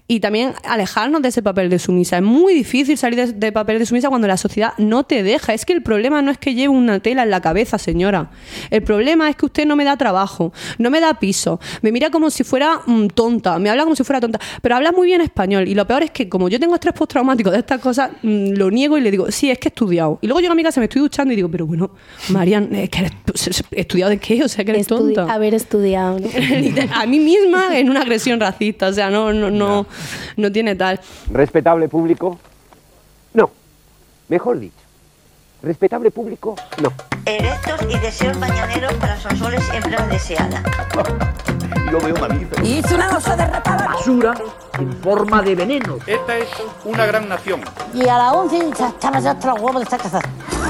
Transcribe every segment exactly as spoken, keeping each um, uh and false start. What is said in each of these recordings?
Y también alejarnos de ese papel de sumisa. Es muy difícil salir de, de papel de sumisa cuando la sociedad no te deja. Es que el problema no es que lleve una tela en la cabeza, señora. El problema es que usted no me da trabajo, no me da piso, me mira como si fuera mmm, tonta, me habla como si fuera tonta, pero habla muy bien español. Y lo peor es que como yo tengo estrés postraumático de estas cosas, mmm, lo niego y le digo, sí, es que he estudiado. Y luego llego a mi casa, me estoy duchando y digo, pero bueno, Marian, es que eres, ¿estudiado de qué? O sea, que eres Estudi- tonta. Haber estudiado. A mí misma en una agresión racista. O sea, no, no, no, no tiene tal. ¿Respetable público? No. Mejor dicho, respetable público, no. Erectos y deseos mañaneros para Sonsoles siempre la deseada. Lo veo malito. Hice una cosa de reparo. Basura en forma de veneno. Esta es una gran nación. Y a las once estaba ya hasta los huevos de esta casa.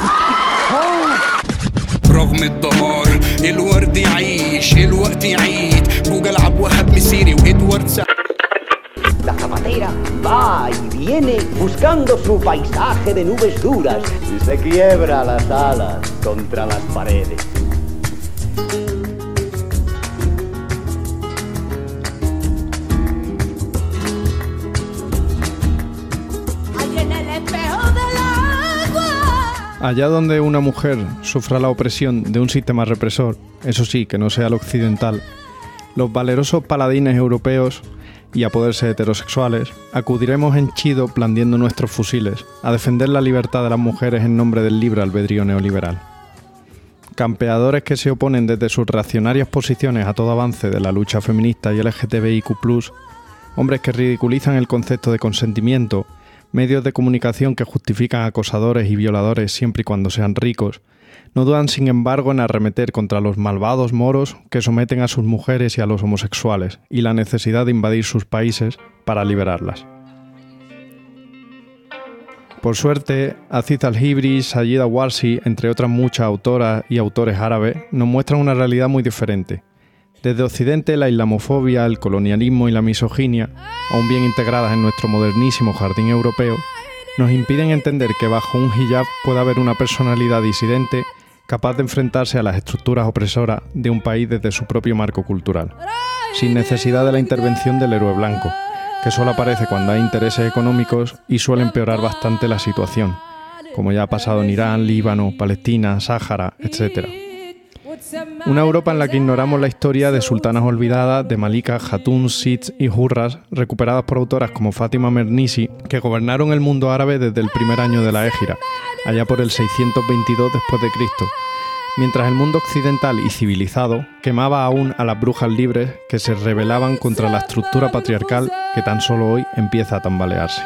رغم الدمار الورد يعيش الوقت يعيد بوجا العب وهب مسيري وادوارد سعيد. La zapatera va y viene buscando su paisaje de nubes duras y se quiebra las alas contra las paredes. Allá donde una mujer sufra la opresión de un sistema represor, eso sí, que no sea el occidental, los valerosos paladines europeos y a poder ser heterosexuales, acudiremos henchido blandiendo nuestros fusiles a defender la libertad de las mujeres en nombre del libre albedrío neoliberal. Campeadores que se oponen desde sus reaccionarias posiciones a todo avance de la lucha feminista y L G T B I Q plus, hombres que ridiculizan el concepto de consentimiento, medios de comunicación que justifican acosadores y violadores siempre y cuando sean ricos, no dudan sin embargo en arremeter contra los malvados moros que someten a sus mujeres y a los homosexuales y la necesidad de invadir sus países para liberarlas. Por suerte, Aziz Al-Hibri, Sayida Warsi, entre otras muchas autoras y autores árabes, nos muestran una realidad muy diferente. Desde Occidente, la islamofobia, el colonialismo y la misoginia, aún bien integradas en nuestro modernísimo jardín europeo, nos impiden entender que bajo un hijab puede haber una personalidad disidente capaz de enfrentarse a las estructuras opresoras de un país desde su propio marco cultural, sin necesidad de la intervención del héroe blanco, que solo aparece cuando hay intereses económicos y suele empeorar bastante la situación, como ya ha pasado en Irán, Líbano, Palestina, Sáhara, etcétera. Una Europa en la que ignoramos la historia de sultanas olvidadas, de malikas, hatuns, sids y hurras, recuperadas por autoras como Fátima Mernissi, que gobernaron el mundo árabe desde el primer año de la Égira, allá por el seiscientos veintidós después de Cristo, mientras el mundo occidental y civilizado quemaba aún a las brujas libres que se rebelaban contra la estructura patriarcal que tan solo hoy empieza a tambalearse.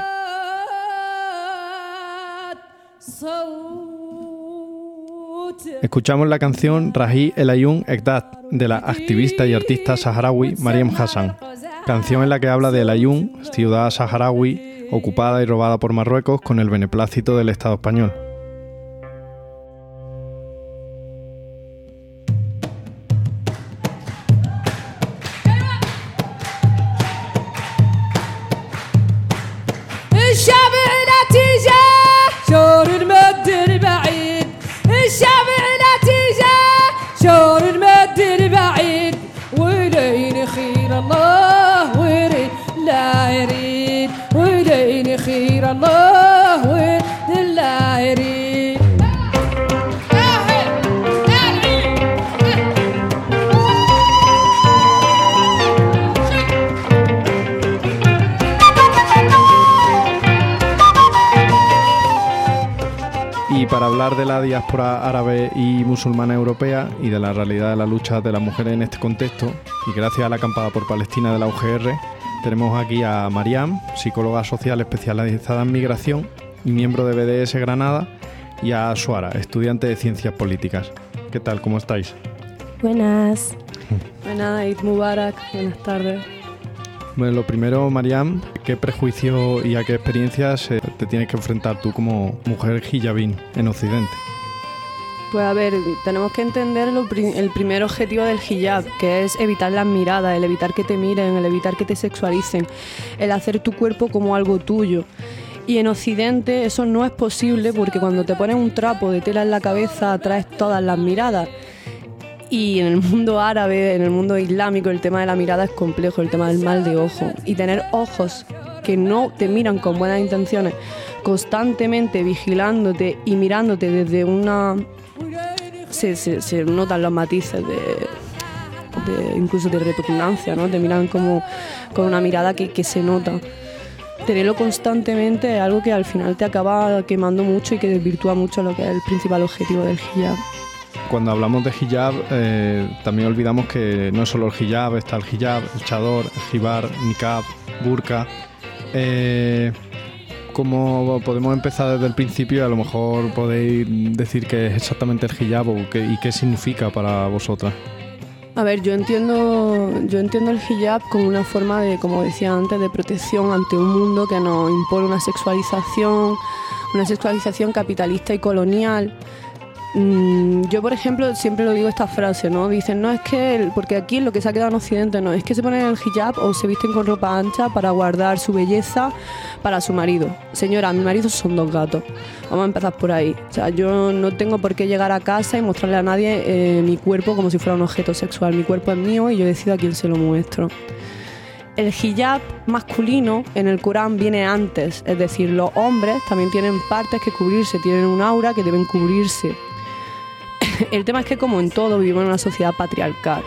Escuchamos la canción Rahi El Ayun Ekdad de la activista y artista saharaui Mariam Hassan, canción en la que habla de El Ayun, ciudad saharaui ocupada y robada por Marruecos con el beneplácito del Estado español. Y para hablar de la diáspora árabe y musulmana europea y de la realidad de la lucha de las mujeres en este contexto, y gracias a la acampada por Palestina de la U G R, tenemos aquí a Mariam, psicóloga social especializada en migración y miembro de B D S Granada, y a Suara, estudiante de Ciencias Políticas. ¿Qué tal? ¿Cómo estáis? Buenas. Buenas, Eid Mubarak. Buenas tardes. Bueno, lo primero, Mariam, ¿qué prejuicio y a qué experiencias eh, te tienes que enfrentar tú como mujer hijabín en Occidente? Pues a ver, tenemos que entender lo pri- el primer objetivo del hijab, que es evitar las miradas, el evitar que te miren, el evitar que te sexualicen, el hacer tu cuerpo como algo tuyo. Y en Occidente eso no es posible porque cuando te pones un trapo de tela en la cabeza atraes todas las miradas. Y en el mundo árabe, en el mundo islámico, el tema de la mirada es complejo, el tema del mal de ojo. Y tener ojos que no te miran con buenas intenciones, constantemente vigilándote y mirándote desde una... Se, se, se notan los matices de, de incluso de repugnancia, ¿no? Te miran como con una mirada que, que se nota. Tenerlo constantemente es algo que al final te acaba quemando mucho y que desvirtúa mucho lo que es el principal objetivo del hijab. Cuando hablamos de hijab, eh, también olvidamos que no es solo el hijab, está el hijab, el chador, el jibar, niqab, burka. Eh, ¿Cómo podemos empezar desde el principio y a lo mejor podéis decir qué es exactamente el hijab o qué, y qué significa para vosotras? A ver, yo entiendo, yo entiendo el hijab como una forma de, como decía antes, de protección ante un mundo que nos impone una sexualización, una sexualización capitalista y colonial. Yo, por ejemplo, siempre lo digo esta frase, ¿no? Dicen, no, es que, el, porque aquí lo que se ha quedado en Occidente, no, es que se ponen el hijab o se visten con ropa ancha para guardar su belleza para su marido. Señora, mi marido son dos gatos. Vamos a empezar por ahí. O sea, yo no tengo por qué llegar a casa y mostrarle a nadie eh, mi cuerpo como si fuera un objeto sexual. Mi cuerpo es mío y yo decido a quién se lo muestro. El hijab masculino en el Corán viene antes, es decir, los hombres también tienen partes que cubrirse, tienen un aura que deben cubrirse. El tema es que, como en todo, vivimos en una sociedad patriarcal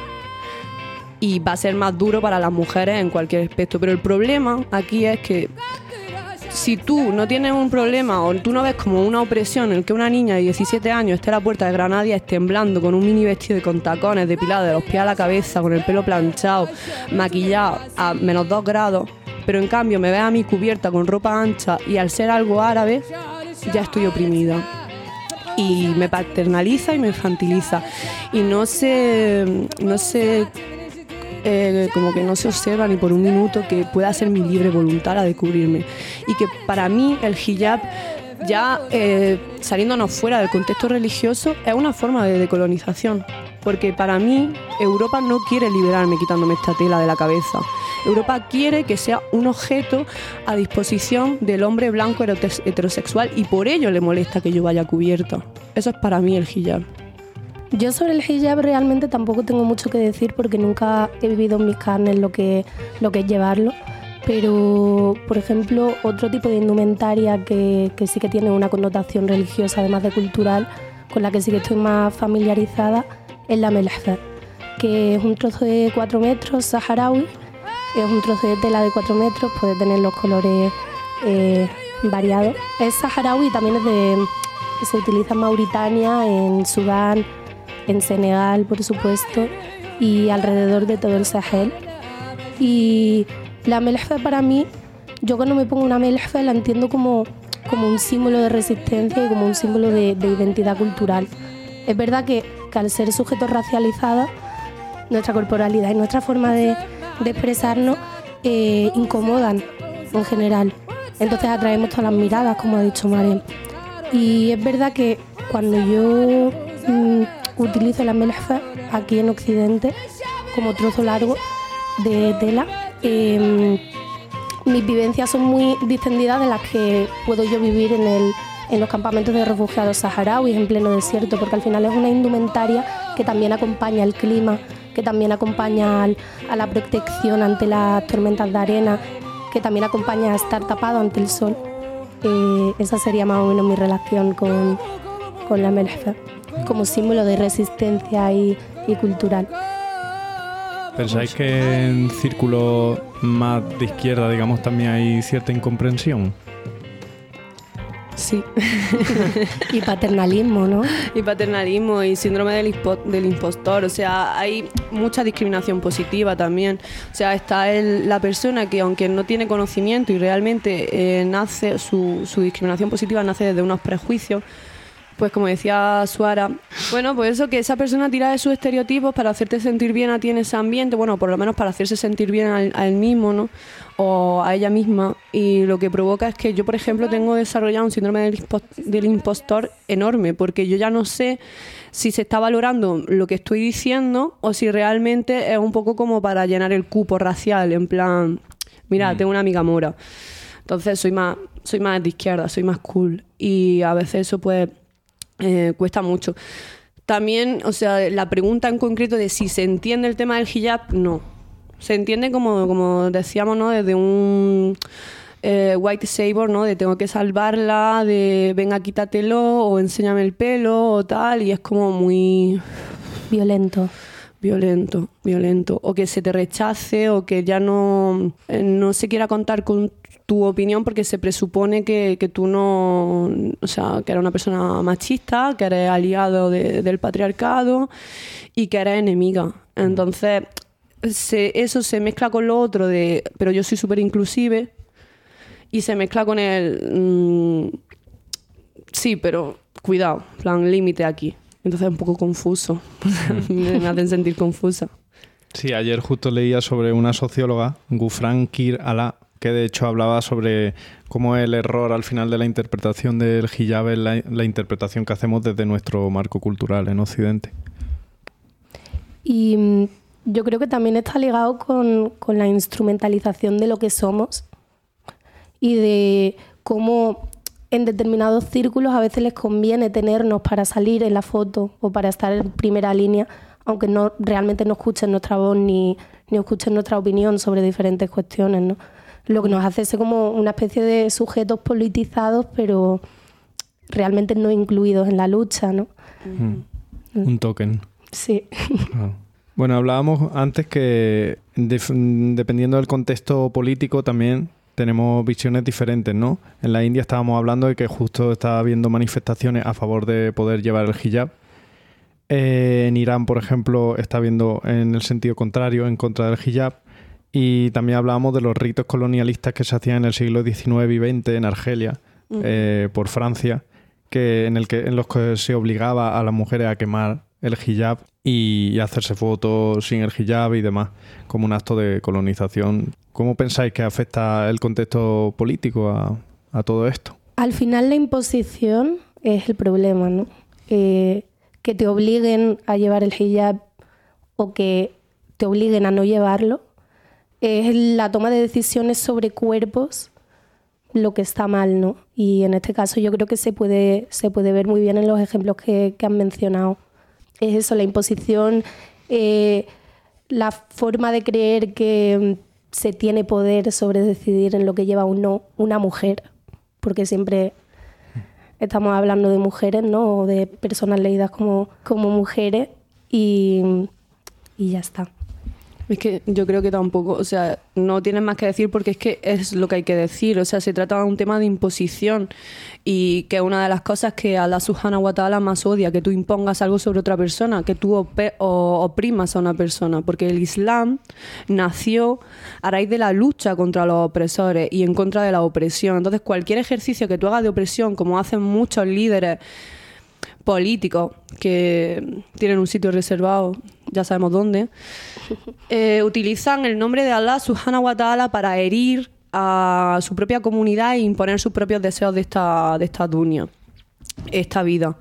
y va a ser más duro para las mujeres en cualquier aspecto, pero el problema aquí es que si tú no tienes un problema o tú no ves como una opresión en el que una niña de diecisiete años esté a la puerta de Granadias temblando con un mini vestido con tacones depilado de los pies a la cabeza, con el pelo planchado, maquillado a menos dos grados, pero en cambio me ves a mí cubierta con ropa ancha y al ser algo árabe ya estoy oprimida. Y me paternaliza y me infantiliza. Y no se, no se eh, como que no se observa ni por un minuto que pueda ser mi libre voluntad la de cubrirme. Y que para mí el hijab, ya eh, saliéndonos fuera del contexto religioso, es una forma de decolonización. Porque para mí Europa no quiere liberarme quitándome esta tela de la cabeza. Europa quiere que sea un objeto a disposición del hombre blanco heterosexual y por ello le molesta que yo vaya cubierta. Eso es para mí el hijab. Yo sobre el hijab realmente tampoco tengo mucho que decir porque nunca he vivido en mis carnes lo que, lo que es llevarlo. Pero, por ejemplo, otro tipo de indumentaria que, que sí que tiene una connotación religiosa, además de cultural, con la que sí que estoy más familiarizada, es la melhfa, que es un trozo de cuatro metros saharaui. Es un trozo de tela de cuatro metros, puede tener los colores eh, variados. Es saharaui y también es de, se utiliza en Mauritania, en Sudán, en Senegal, por supuesto, y alrededor de todo el Sahel. Y la melhfa para mí, yo cuando me pongo una melhfa la entiendo como, como un símbolo de resistencia y como un símbolo de, de identidad cultural. Es verdad que, que al ser sujetos racializados, nuestra corporalidad y nuestra forma de, de expresarnos eh, incomodan en general. Entonces atraemos todas las miradas, como ha dicho Marel. Y es verdad que cuando yo mm, utilizo la melhfa aquí en Occidente como trozo largo de tela, eh, mis vivencias son muy distendidas de las que puedo yo vivir en, el, en los campamentos de refugiados saharauis en pleno desierto, porque al final es una indumentaria que también acompaña el clima, que también acompaña al, a la protección ante las tormentas de arena, que también acompaña a estar tapado ante el sol. Eh, esa sería más o menos mi relación con, con la melhfa, como símbolo de resistencia y, y cultural. ¿Pensáis que en círculos más de izquierda, digamos, también hay cierta incomprensión? Sí. Y paternalismo, ¿no? Y paternalismo y síndrome del, impo- del impostor. O sea, hay mucha discriminación positiva también. O sea, está el, la persona que, aunque no tiene conocimiento y realmente eh, nace, su, su discriminación positiva nace desde unos prejuicios. Pues como decía Suara, bueno, pues eso, que esa persona tira de sus estereotipos para hacerte sentir bien a ti en ese ambiente, bueno, por lo menos para hacerse sentir bien a, a él mismo, ¿no? O a ella misma. Y lo que provoca es que yo, por ejemplo, tengo desarrollado un síndrome del, impo- del impostor enorme, porque yo ya no sé si se está valorando lo que estoy diciendo o si realmente es un poco como para llenar el cupo racial, en plan, mira, mm. tengo una amiga mora. Entonces soy más, soy más de izquierda, soy más cool. Y a veces eso pues... Eh, cuesta mucho. También, o sea, la pregunta en concreto de si se entiende el tema del hijab, no. Se entiende como, como decíamos, ¿no? Desde un... eh, white savior, ¿no? De tengo que salvarla, de venga, quítatelo o enséñame el pelo o tal, y es como muy... Violento. Violento, violento. O que se te rechace o que ya no, eh, no se quiera contar con tu opinión porque se presupone que, que tú no... O sea, que eres una persona machista, que eres aliado de, del patriarcado y que eres enemiga. Entonces, se, eso se mezcla con lo otro de... Pero yo soy súper inclusive y se mezcla con el... Mmm, sí, pero cuidado, plan, límite aquí. Entonces es un poco confuso. Me hacen sentir confusa. Sí, ayer justo leía sobre una socióloga, Gufran Kir Alá, que de hecho hablaba sobre cómo el error al final de la interpretación del hijab es la, la interpretación que hacemos desde nuestro marco cultural en Occidente. Y yo creo que también está ligado con, con la instrumentalización de lo que somos y de cómo en determinados círculos a veces les conviene tenernos para salir en la foto o para estar en primera línea, aunque no realmente no escuchen nuestra voz ni, ni escuchen nuestra opinión sobre diferentes cuestiones, ¿no? Lo que nos hace ser como una especie de sujetos politizados, pero realmente no incluidos en la lucha, ¿no? Mm. Un token. Sí. Claro. Bueno, hablábamos antes que de, dependiendo del contexto político también tenemos visiones diferentes, ¿no? En la India estábamos hablando de que justo está habiendo manifestaciones a favor de poder llevar el hijab. Eh, en Irán, por ejemplo, está habiendo en el sentido contrario, en contra del hijab. Y también hablábamos de los ritos colonialistas que se hacían en el siglo diecinueve y veinte en Argelia, uh-huh. eh, por Francia, que en, el que, en los que se obligaba a las mujeres a quemar el hijab y, y hacerse fotos sin el hijab y demás, como un acto de colonización. ¿Cómo pensáis que afecta el contexto político a, a todo esto? Al final la imposición es el problema, ¿no? Eh, que te obliguen a llevar el hijab o que te obliguen a no llevarlo es la toma de decisiones sobre cuerpos lo que está mal, ¿no? Y en este caso yo creo que se puede, se puede ver muy bien en los ejemplos que, que han mencionado. Es eso, la imposición, eh, la forma de creer que se tiene poder sobre decidir en lo que lleva o no una mujer, porque siempre estamos hablando de mujeres, ¿no? O de personas leídas como, como mujeres y, y ya está. Es que yo creo que tampoco, o sea, no tienes más que decir porque es que es lo que hay que decir. O sea, se trata de un tema de imposición y que una de las cosas que Allah Subhanahu wa Ta'ala más odia, que tú impongas algo sobre otra persona, que tú op- o oprimas a una persona, porque el Islam nació a raíz de la lucha contra los opresores y en contra de la opresión. Entonces, cualquier ejercicio que tú hagas de opresión, como hacen muchos líderes políticos que tienen un sitio reservado, ya sabemos dónde, eh, utilizan el nombre de Allah Subhanahu wa Ta'ala para herir a su propia comunidad e imponer sus propios deseos de esta, de esta dunya, esta vida.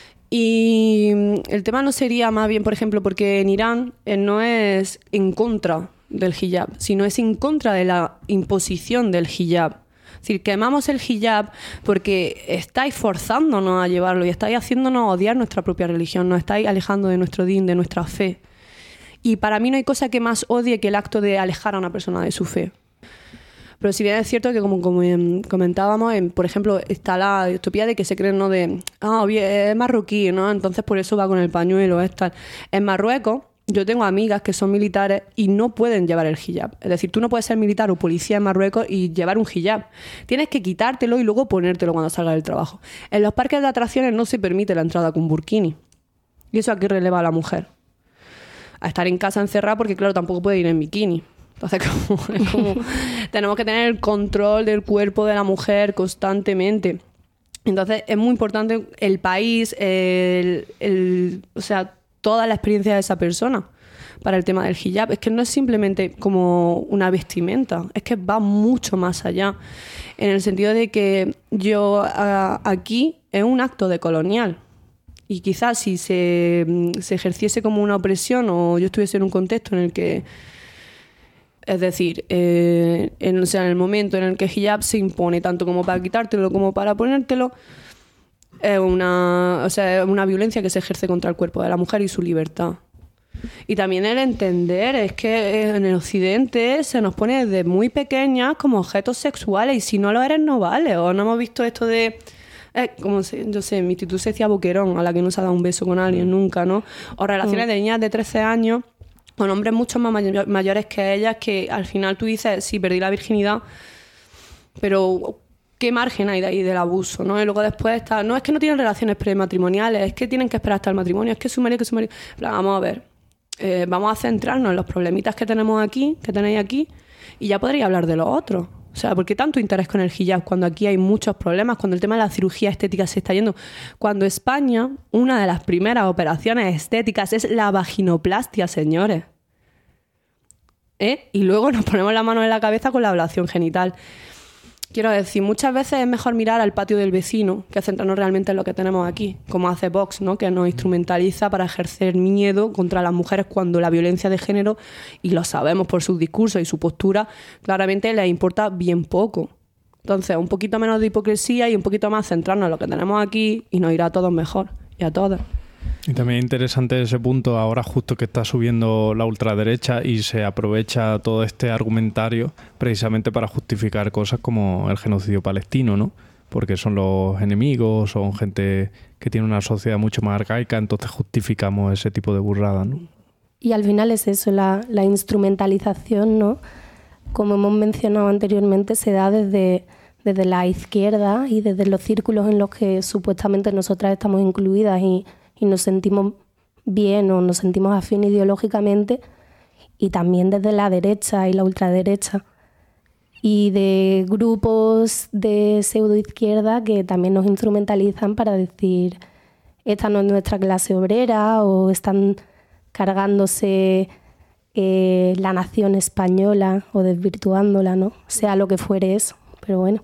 Y el tema no sería más bien, por ejemplo, porque en Irán eh, no es en contra del hijab, sino es en contra de la imposición del hijab. Es decir, quemamos el hijab porque estáis forzándonos a llevarlo y estáis haciéndonos odiar nuestra propia religión, nos estáis alejando de nuestro din, de nuestra fe. Y para mí no hay cosa que más odie que el acto de alejar a una persona de su fe. Pero si bien es cierto que, como, como comentábamos, en, por ejemplo, está la utopía de que se creen, ¿no? De, ah, es marroquí, ¿no? Entonces por eso va con el pañuelo, es tal. En Marruecos, yo tengo amigas que son militares y no pueden llevar el hijab. Es decir, tú no puedes ser militar o policía en Marruecos y llevar un hijab. Tienes que quitártelo y luego ponértelo cuando salgas del trabajo. En los parques de atracciones no se permite la entrada con burkini. ¿Y eso a qué releva a la mujer? A estar en casa encerrada porque, claro, tampoco puede ir en bikini. Entonces, como, es como tenemos que tener el control del cuerpo de la mujer constantemente. Entonces, es muy importante el país, el, el, o sea, toda la experiencia de esa persona para el tema del hijab. Es que no es simplemente como una vestimenta, es que va mucho más allá, en el sentido de que yo a, aquí es un acto de colonial y quizás si se, se ejerciese como una opresión o yo estuviese en un contexto en el que, es decir, eh, en, o sea, en el momento en el que el hijab se impone tanto como para quitártelo como para ponértelo, es una, o sea, una violencia que se ejerce contra el cuerpo de la mujer y su libertad. Y también el entender, es que en el occidente se nos pone desde muy pequeñas como objetos sexuales y si no lo eres no vale. O no hemos visto esto de... Eh, como se, yo sé, en mi instituto se decía boquerón, a la que no se ha dado un beso con alguien nunca, ¿no? O relaciones de niñas de trece años con hombres mucho más may- mayores que ellas, que al final tú dices, sí, perdí la virginidad, pero ¿qué margen hay de ahí del abuso, ¿no? Y luego después está, no es que no tienen relaciones prematrimoniales, es que tienen que esperar hasta el matrimonio, es que su marido, que su marido... Plan, vamos a ver, eh, vamos a centrarnos en los problemitas que tenemos aquí, que tenéis aquí, y ya podréis hablar de los otros. O sea, ¿por qué tanto interés con el hijab cuando aquí hay muchos problemas, cuando el tema de la cirugía estética se está yendo? Cuando España, una de las primeras operaciones estéticas es la vaginoplastia, señores. ¿Eh? Y luego nos ponemos la mano en la cabeza con la ablación genital. Quiero decir, muchas veces es mejor mirar al patio del vecino que centrarnos realmente en lo que tenemos aquí, como hace Vox, ¿no? Que nos instrumentaliza para ejercer miedo contra las mujeres cuando la violencia de género, y lo sabemos por sus discursos y su postura, claramente les importa bien poco. Entonces, un poquito menos de hipocresía y un poquito más centrarnos en lo que tenemos aquí y nos irá a todos mejor, y a todas. Y también es interesante ese punto ahora justo que está subiendo la ultraderecha y se aprovecha todo este argumentario precisamente para justificar cosas como el genocidio palestino, ¿no? Porque son los enemigos, son gente que tiene una sociedad mucho más arcaica, entonces justificamos ese tipo de burradas, ¿no? Y al final es eso, la, la instrumentalización, ¿no? Como hemos mencionado anteriormente, se da desde, desde la izquierda y desde los círculos en los que supuestamente nosotras estamos incluidas y y nos sentimos bien o nos sentimos afín ideológicamente, y también desde la derecha y la ultraderecha y de grupos de pseudoizquierda que también nos instrumentalizan para decir esta no es nuestra clase obrera o están cargándose eh, la nación española o desvirtuándola, ¿no? Sea lo que fuere eso, pero bueno.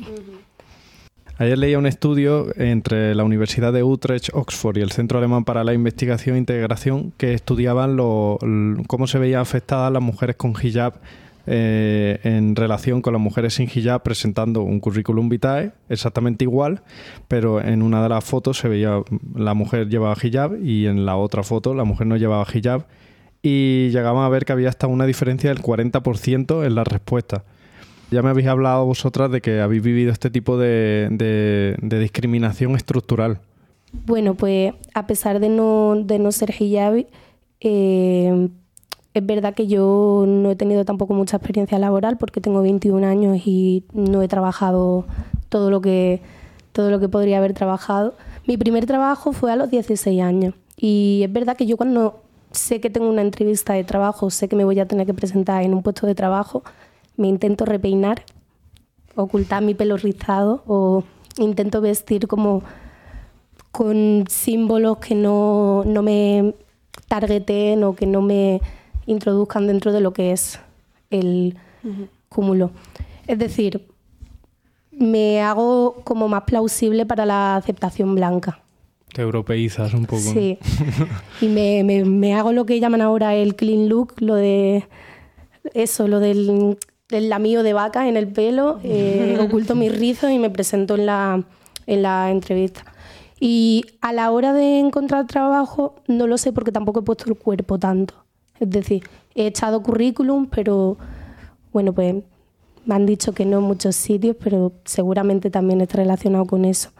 Ayer leía un estudio entre la Universidad de Utrecht, Oxford y el Centro Alemán para la Investigación e Integración que estudiaban lo, cómo se veían afectadas las mujeres con hijab eh, en relación con las mujeres sin hijab, presentando un currículum vitae exactamente igual, pero en una de las fotos se veía la mujer llevaba hijab y en la otra foto la mujer no llevaba hijab, y llegamos a ver que había hasta una diferencia del cuarenta por ciento en las respuestas. Ya me habéis hablado vosotras de que habéis vivido este tipo de, de, de discriminación estructural. Bueno, pues a pesar de no, de no ser hijabi, eh, es verdad que yo no he tenido tampoco mucha experiencia laboral porque tengo veintiún años y no he trabajado todo lo que, todo lo que podría haber trabajado. Mi primer trabajo fue a los dieciséis años y es verdad que yo cuando sé que tengo una entrevista de trabajo, sé que me voy a tener que presentar en un puesto de trabajo, me intento repeinar, ocultar mi pelo rizado o intento vestir como con símbolos que no, no me targeteen o que no me introduzcan dentro de lo que es el uh-huh. cúmulo. Es decir, me hago como más plausible para la aceptación blanca. Te europeizas un poco. Sí, y me, me, me hago lo que llaman ahora el clean look, lo de eso, lo del... el lamío de vaca en el pelo, eh, oculto mis rizos y me presento en la, en la entrevista. Y a la hora de encontrar trabajo no lo sé porque tampoco he puesto el cuerpo tanto. Es decir, he echado currículum, pero bueno, pues me han dicho que no en muchos sitios, pero seguramente también está relacionado con eso.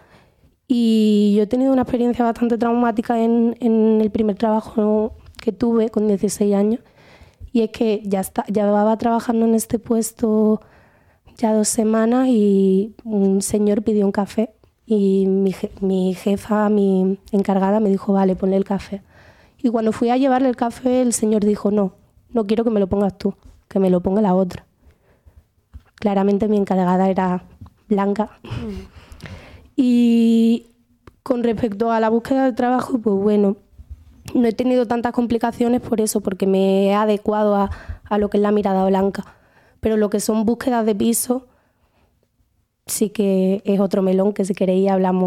Y yo he tenido una experiencia bastante traumática en, en el primer trabajo que tuve con dieciséis años. Y es que ya está, ya llevaba trabajando en este puesto ya dos semanas y un señor pidió un café y mi, je, mi jefa, mi encargada, me dijo, vale, ponle el café. Y cuando fui a llevarle el café, el señor dijo, no, no quiero que me lo pongas tú, que me lo ponga la otra. Claramente mi encargada era blanca. Mm. Y con respecto a la búsqueda de trabajo, pues bueno, no he tenido tantas complicaciones por eso, porque me he adecuado a, a lo que es la mirada blanca. Pero lo que son búsquedas de piso sí que es otro melón, que si queréis hablamos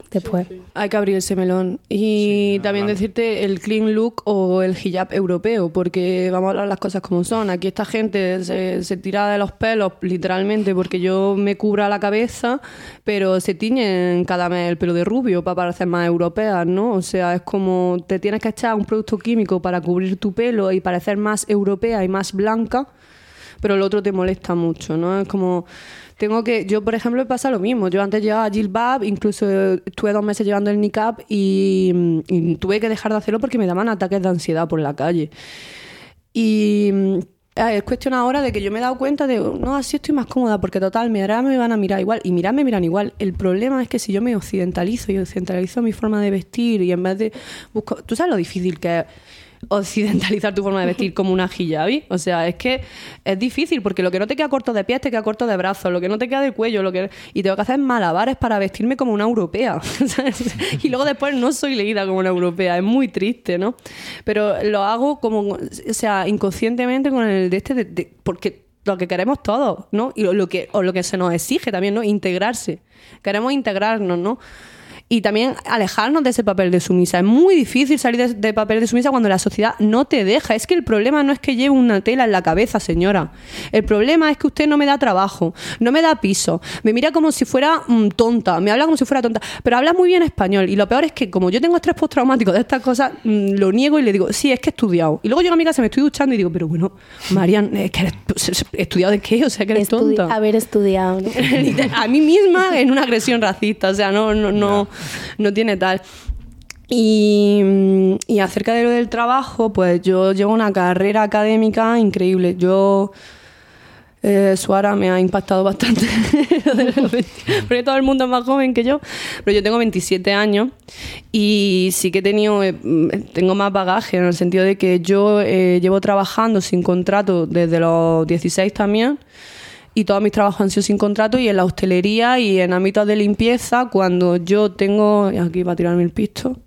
después. Sí, sí. Hay que abrir ese melón. Y sí, también claro. decirte el clean look o el hijab europeo, porque vamos a hablar las cosas como son. Aquí esta gente se, se tira de los pelos, literalmente, porque yo me cubra la cabeza, pero se tiñen cada mes el pelo de rubio para parecer más europeas, ¿no? O sea, es como te tienes que echar un producto químico para cubrir tu pelo y parecer más europea y más blanca, pero el otro te molesta mucho, ¿no? Es como... Tengo que, yo por ejemplo me pasa lo mismo, yo antes llevaba jilbab, incluso estuve dos meses llevando el niqab y, y tuve que dejar de hacerlo porque me daban ataques de ansiedad por la calle. Y es cuestión ahora de que yo me he dado cuenta de, no, así estoy más cómoda porque total, me, ahora me van a mirar igual y mirar me miran igual. El problema es que si yo me occidentalizo y occidentalizo mi forma de vestir y en vez de busco, ¿tú sabes lo difícil que es occidentalizar tu forma de vestir como una hijabi? O sea, es que es difícil porque lo que no te queda corto de pies te queda corto de brazos, lo que no te queda de cuello, lo que y tengo que hacer malabares para vestirme como una europea. Y luego después no soy leída como una europea, es muy triste, ¿no? Pero lo hago como, o sea, inconscientemente con el de este de, de, porque lo que queremos todos, ¿no? Y lo, lo que o lo que se nos exige también, ¿no? Integrarse. Queremos integrarnos, ¿no? Y también alejarnos de ese papel de sumisa. Es muy difícil salir de, de papel de sumisa cuando la sociedad no te deja. Es que el problema no es que lleve una tela en la cabeza, señora. El problema es que usted no me da trabajo, no me da piso, me mira como si fuera mmm, tonta, me habla como si fuera tonta, pero habla muy bien español. Y lo peor es que como yo tengo estrés postraumático de estas cosas, mmm, lo niego y le digo, sí, es que he estudiado. Y luego llego a mi casa, me estoy duchando y digo, pero bueno, Marian, ¿es que eres, ¿estudiado de qué? O sea, que eres Estudi- tonta. Haber estudiado, ¿no? A mí misma en una agresión racista, o sea, no, no, no. No tiene tal. Y, y acerca de lo del trabajo, pues yo llevo una carrera académica increíble. Yo, eh, Suara me ha impactado bastante, porque todo el mundo es más joven que yo, pero yo tengo veintisiete años y sí que he tenido, eh, tengo más bagaje en el sentido de que yo eh, llevo trabajando sin contrato desde los dieciséis también. Y todos mis trabajos han sido sin contrato y en la hostelería y en ámbitos de limpieza, cuando yo tengo... Y aquí va a tirarme el pisto.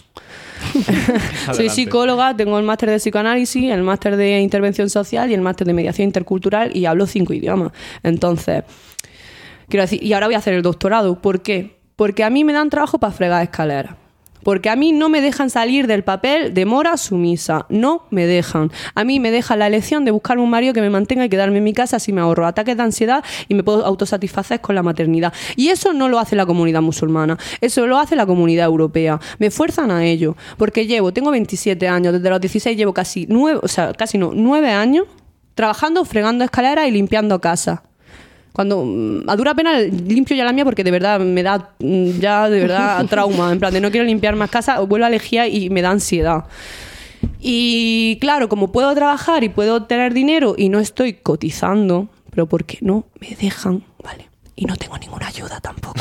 Soy psicóloga, tengo el máster de psicoanálisis, el máster de intervención social y el máster de mediación intercultural y hablo cinco idiomas. Entonces, quiero decir, y ahora voy a hacer el doctorado. ¿Por qué? Porque a mí me dan trabajo para fregar escaleras. Porque a mí no me dejan salir del papel de mora sumisa. No me dejan. A mí me dejan la elección de buscarme un marido que me mantenga y quedarme en mi casa, así me ahorro ataques de ansiedad y me puedo autosatisfacer con la maternidad. Y eso no lo hace la comunidad musulmana. Eso lo hace la comunidad europea. Me fuerzan a ello. Porque llevo, tengo veintisiete años, desde los dieciséis llevo casi nueve, o sea, casi no, nueve años trabajando, fregando escaleras y limpiando casas. Cuando a dura pena limpio ya la mía porque de verdad me da ya de verdad trauma, en plan de no quiero limpiar más casa, vuelvo a elegir y me da ansiedad. Y claro, como puedo trabajar y puedo tener dinero y no estoy cotizando, pero porque no me dejan, ¿vale? Y no tengo ninguna ayuda tampoco.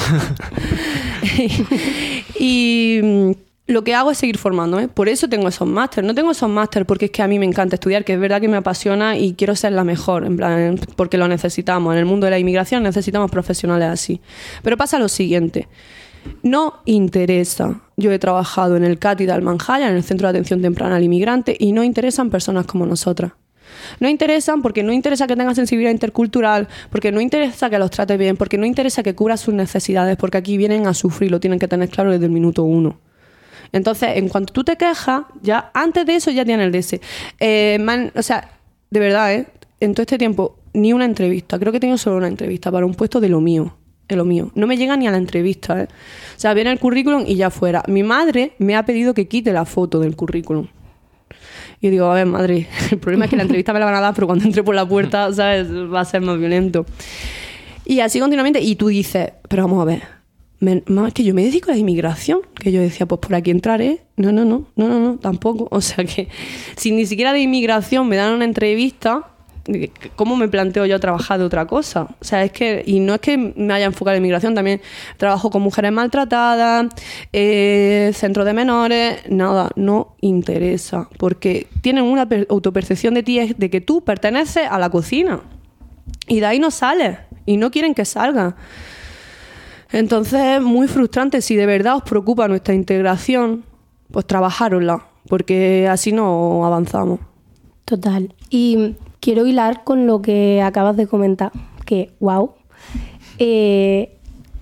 y lo que hago es seguir formándome. Por eso tengo esos másteres. No tengo esos másteres porque es que a mí me encanta estudiar, que es verdad que me apasiona y quiero ser la mejor, en plan, porque lo necesitamos. En el mundo de la inmigración necesitamos profesionales así. Pero pasa lo siguiente. No interesa. Yo he trabajado en el C A T I de Almanjaya, en el Centro de Atención Temprana al Inmigrante, y no interesan personas como nosotras. No interesan porque no interesa que tengan sensibilidad intercultural, porque no interesa que los trate bien, porque no interesa que cubra sus necesidades, porque aquí vienen a sufrir, lo tienen que tener claro desde el minuto uno. Entonces, en cuanto tú te quejas, ya antes de eso ya tienes el D S. Eh, man, o sea, de verdad, ¿eh? En todo este tiempo, ni una entrevista. Creo que he tenido solo una entrevista para un puesto de lo mío. De lo mío. No me llega ni a la entrevista, ¿eh? O sea, viene el currículum y ya fuera. Mi madre me ha pedido que quite la foto del currículum. Y digo, a ver, madre, el problema es que la entrevista me la van a dar, pero cuando entre por la puerta, ¿sabes? Va a ser más violento. Y así continuamente. Y tú dices, pero vamos a ver. Me, mamá, es que yo me dedico a la inmigración, que yo decía, pues por aquí entraré. No, no, no, no, no, no, tampoco. O sea que si ni siquiera de inmigración me dan una entrevista, ¿cómo me planteo yo trabajar de otra cosa? O sea, es que, y no es que me haya enfocado en la inmigración, también trabajo con mujeres maltratadas, eh, centros de menores, nada, no interesa, porque tienen una per- autopercepción de ti de que tú perteneces a la cocina y de ahí no sales y no quieren que salgas. Entonces, muy frustrante. Si de verdad os preocupa nuestra integración, pues trabajárosla, porque así no avanzamos. Total. Y quiero hilar con lo que acabas de comentar, que wow. Eh,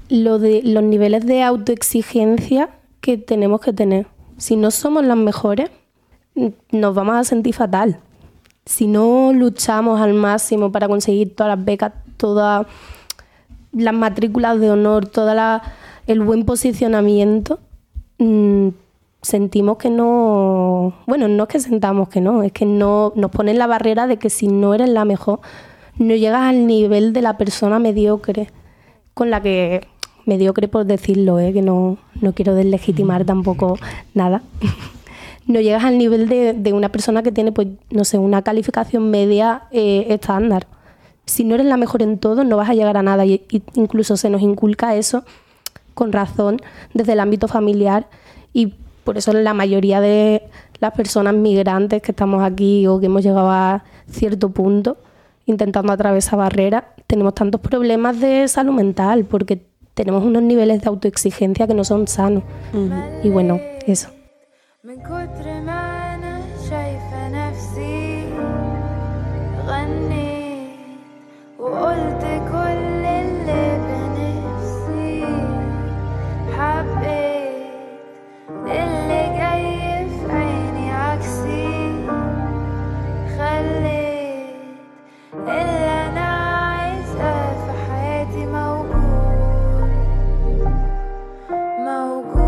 lo de los niveles de autoexigencia que tenemos que tener. Si no somos las mejores, nos vamos a sentir fatal. Si no luchamos al máximo para conseguir todas las becas, todas las matrículas de honor, todo el buen posicionamiento, mmm, sentimos que no... Bueno, no es que sentamos que no, es que no nos ponen la barrera de que si no eres la mejor, no llegas al nivel de la persona mediocre, con la que... Mediocre por decirlo, ¿eh? Que no, no quiero deslegitimar tampoco nada. No llegas al nivel de, de una persona que tiene, pues, no sé, una calificación media eh, estándar. Si no eres la mejor en todo, no vas a llegar a nada. Y, y incluso se nos inculca eso, con razón, desde el ámbito familiar. Y por eso la mayoría de las personas migrantes que estamos aquí o que hemos llegado a cierto punto, intentando atravesar barreras, tenemos tantos problemas de salud mental, porque tenemos unos niveles de autoexigencia que no son sanos. Uh-huh. Y bueno, eso. من كتر ما أنا شايفة نفسي غنيت وقلت كل اللي بنفسي حبيت اللي جاي في عيني عكسي خليت اللي أنا عايزاه في حياتي موجود موجود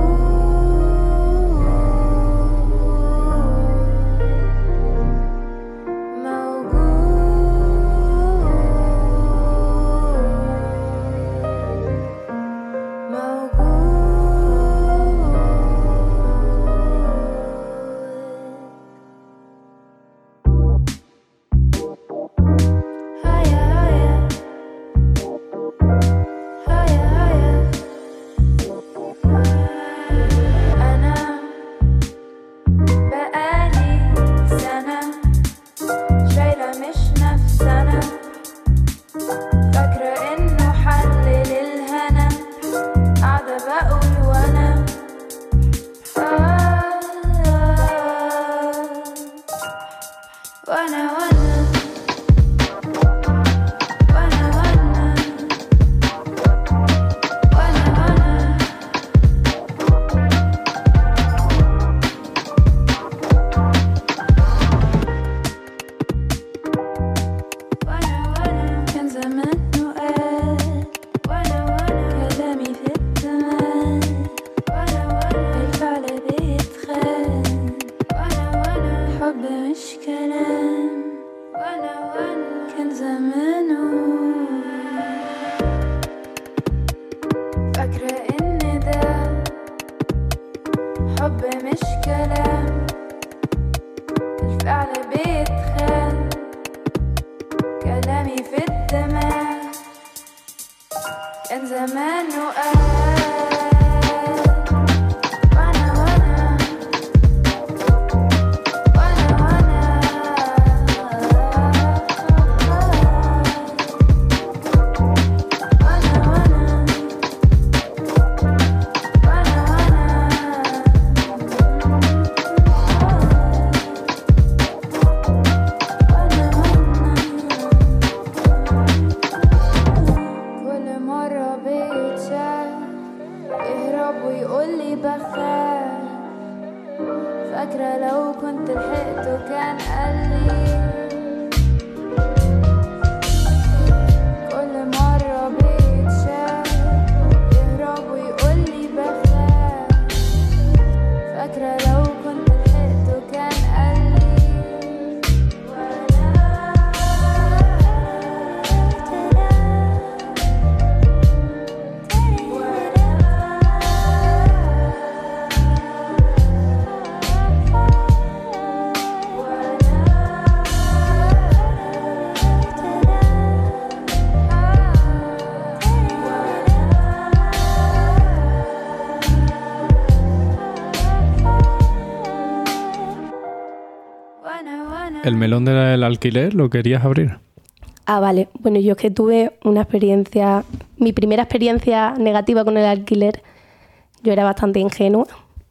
¿El melón del alquiler lo querías abrir? Ah, vale. Bueno, yo es que tuve una experiencia... Mi primera experiencia negativa con el alquiler, yo era bastante ingenua.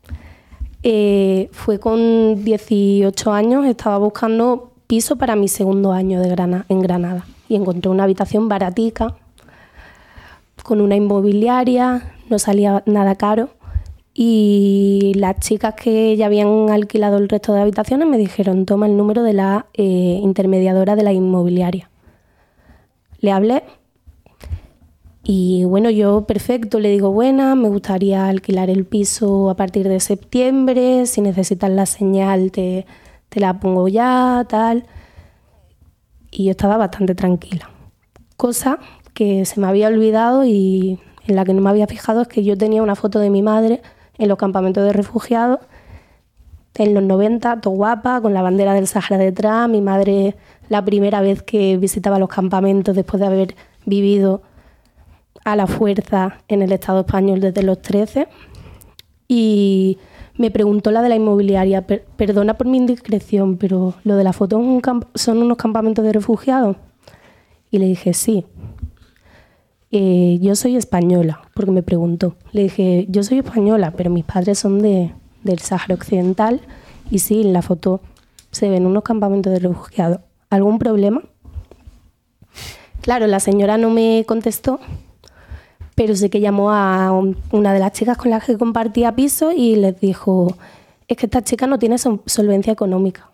Eh, fue con dieciocho años, estaba buscando piso para mi segundo año de Granada, en Granada. Y encontré una habitación baratica, con una inmobiliaria, no salía nada caro. Y las chicas que ya habían alquilado el resto de habitaciones me dijeron, toma el número de la eh, intermediadora de la inmobiliaria. Le hablé y bueno, yo perfecto, le digo, buena, me gustaría alquilar el piso a partir de septiembre, si necesitas la señal te, te la pongo ya, tal. Y yo estaba bastante tranquila. Cosa que se me había olvidado y en la que no me había fijado es que yo tenía una foto de mi madre en los campamentos de refugiados, en los noventa, todo guapa, con la bandera del Sahara detrás. Mi madre, la primera vez que visitaba los campamentos después de haber vivido a la fuerza en el Estado español desde los trece. Y me preguntó la de la inmobiliaria, per- perdona por mi indiscreción, pero ¿lo de la foto es un camp- son unos campamentos de refugiados? Y le dije, sí. Eh, yo soy española, porque me preguntó. Le dije, yo soy española, pero mis padres son de, del Sáhara Occidental y sí, en la foto se ven unos campamentos de refugiados. ¿Algún problema? Claro, la señora no me contestó, pero sí que llamó a un, una de las chicas con las que compartía piso y les dijo, es que esta chica no tiene sol- solvencia económica.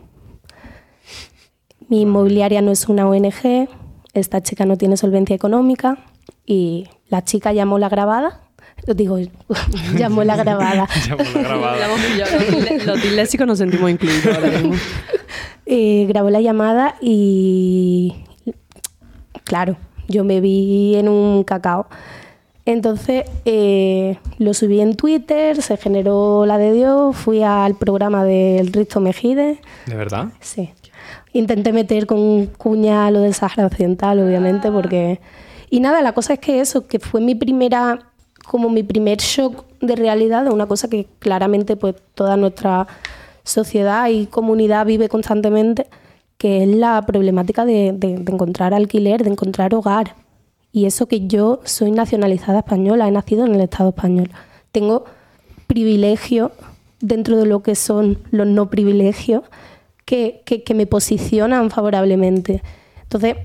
Mi inmobiliaria no es una O N G, esta chica no tiene solvencia económica. Y la chica llamó la grabada, digo, llamó la grabada. Llamó la grabada. Los disléxicos nos sentimos incluidos ahora mismo. Eh, grabó la llamada y, claro, yo me vi en un cacao. Entonces eh, lo subí en Twitter, se generó la de Dios, fui al programa del Risto Mejide. ¿De verdad? Sí. Intenté meter con cuña lo del Sahara Occidental, obviamente, porque... Y nada, la cosa es que eso, que fue mi primera, como mi primer shock de realidad de una cosa que claramente pues toda nuestra sociedad y comunidad vive constantemente, que es la problemática de, de, de encontrar alquiler, de encontrar hogar. Y eso que yo soy nacionalizada española, he nacido en el Estado español. Tengo privilegios dentro de lo que son los no privilegios que, que, que me posicionan favorablemente. Entonces,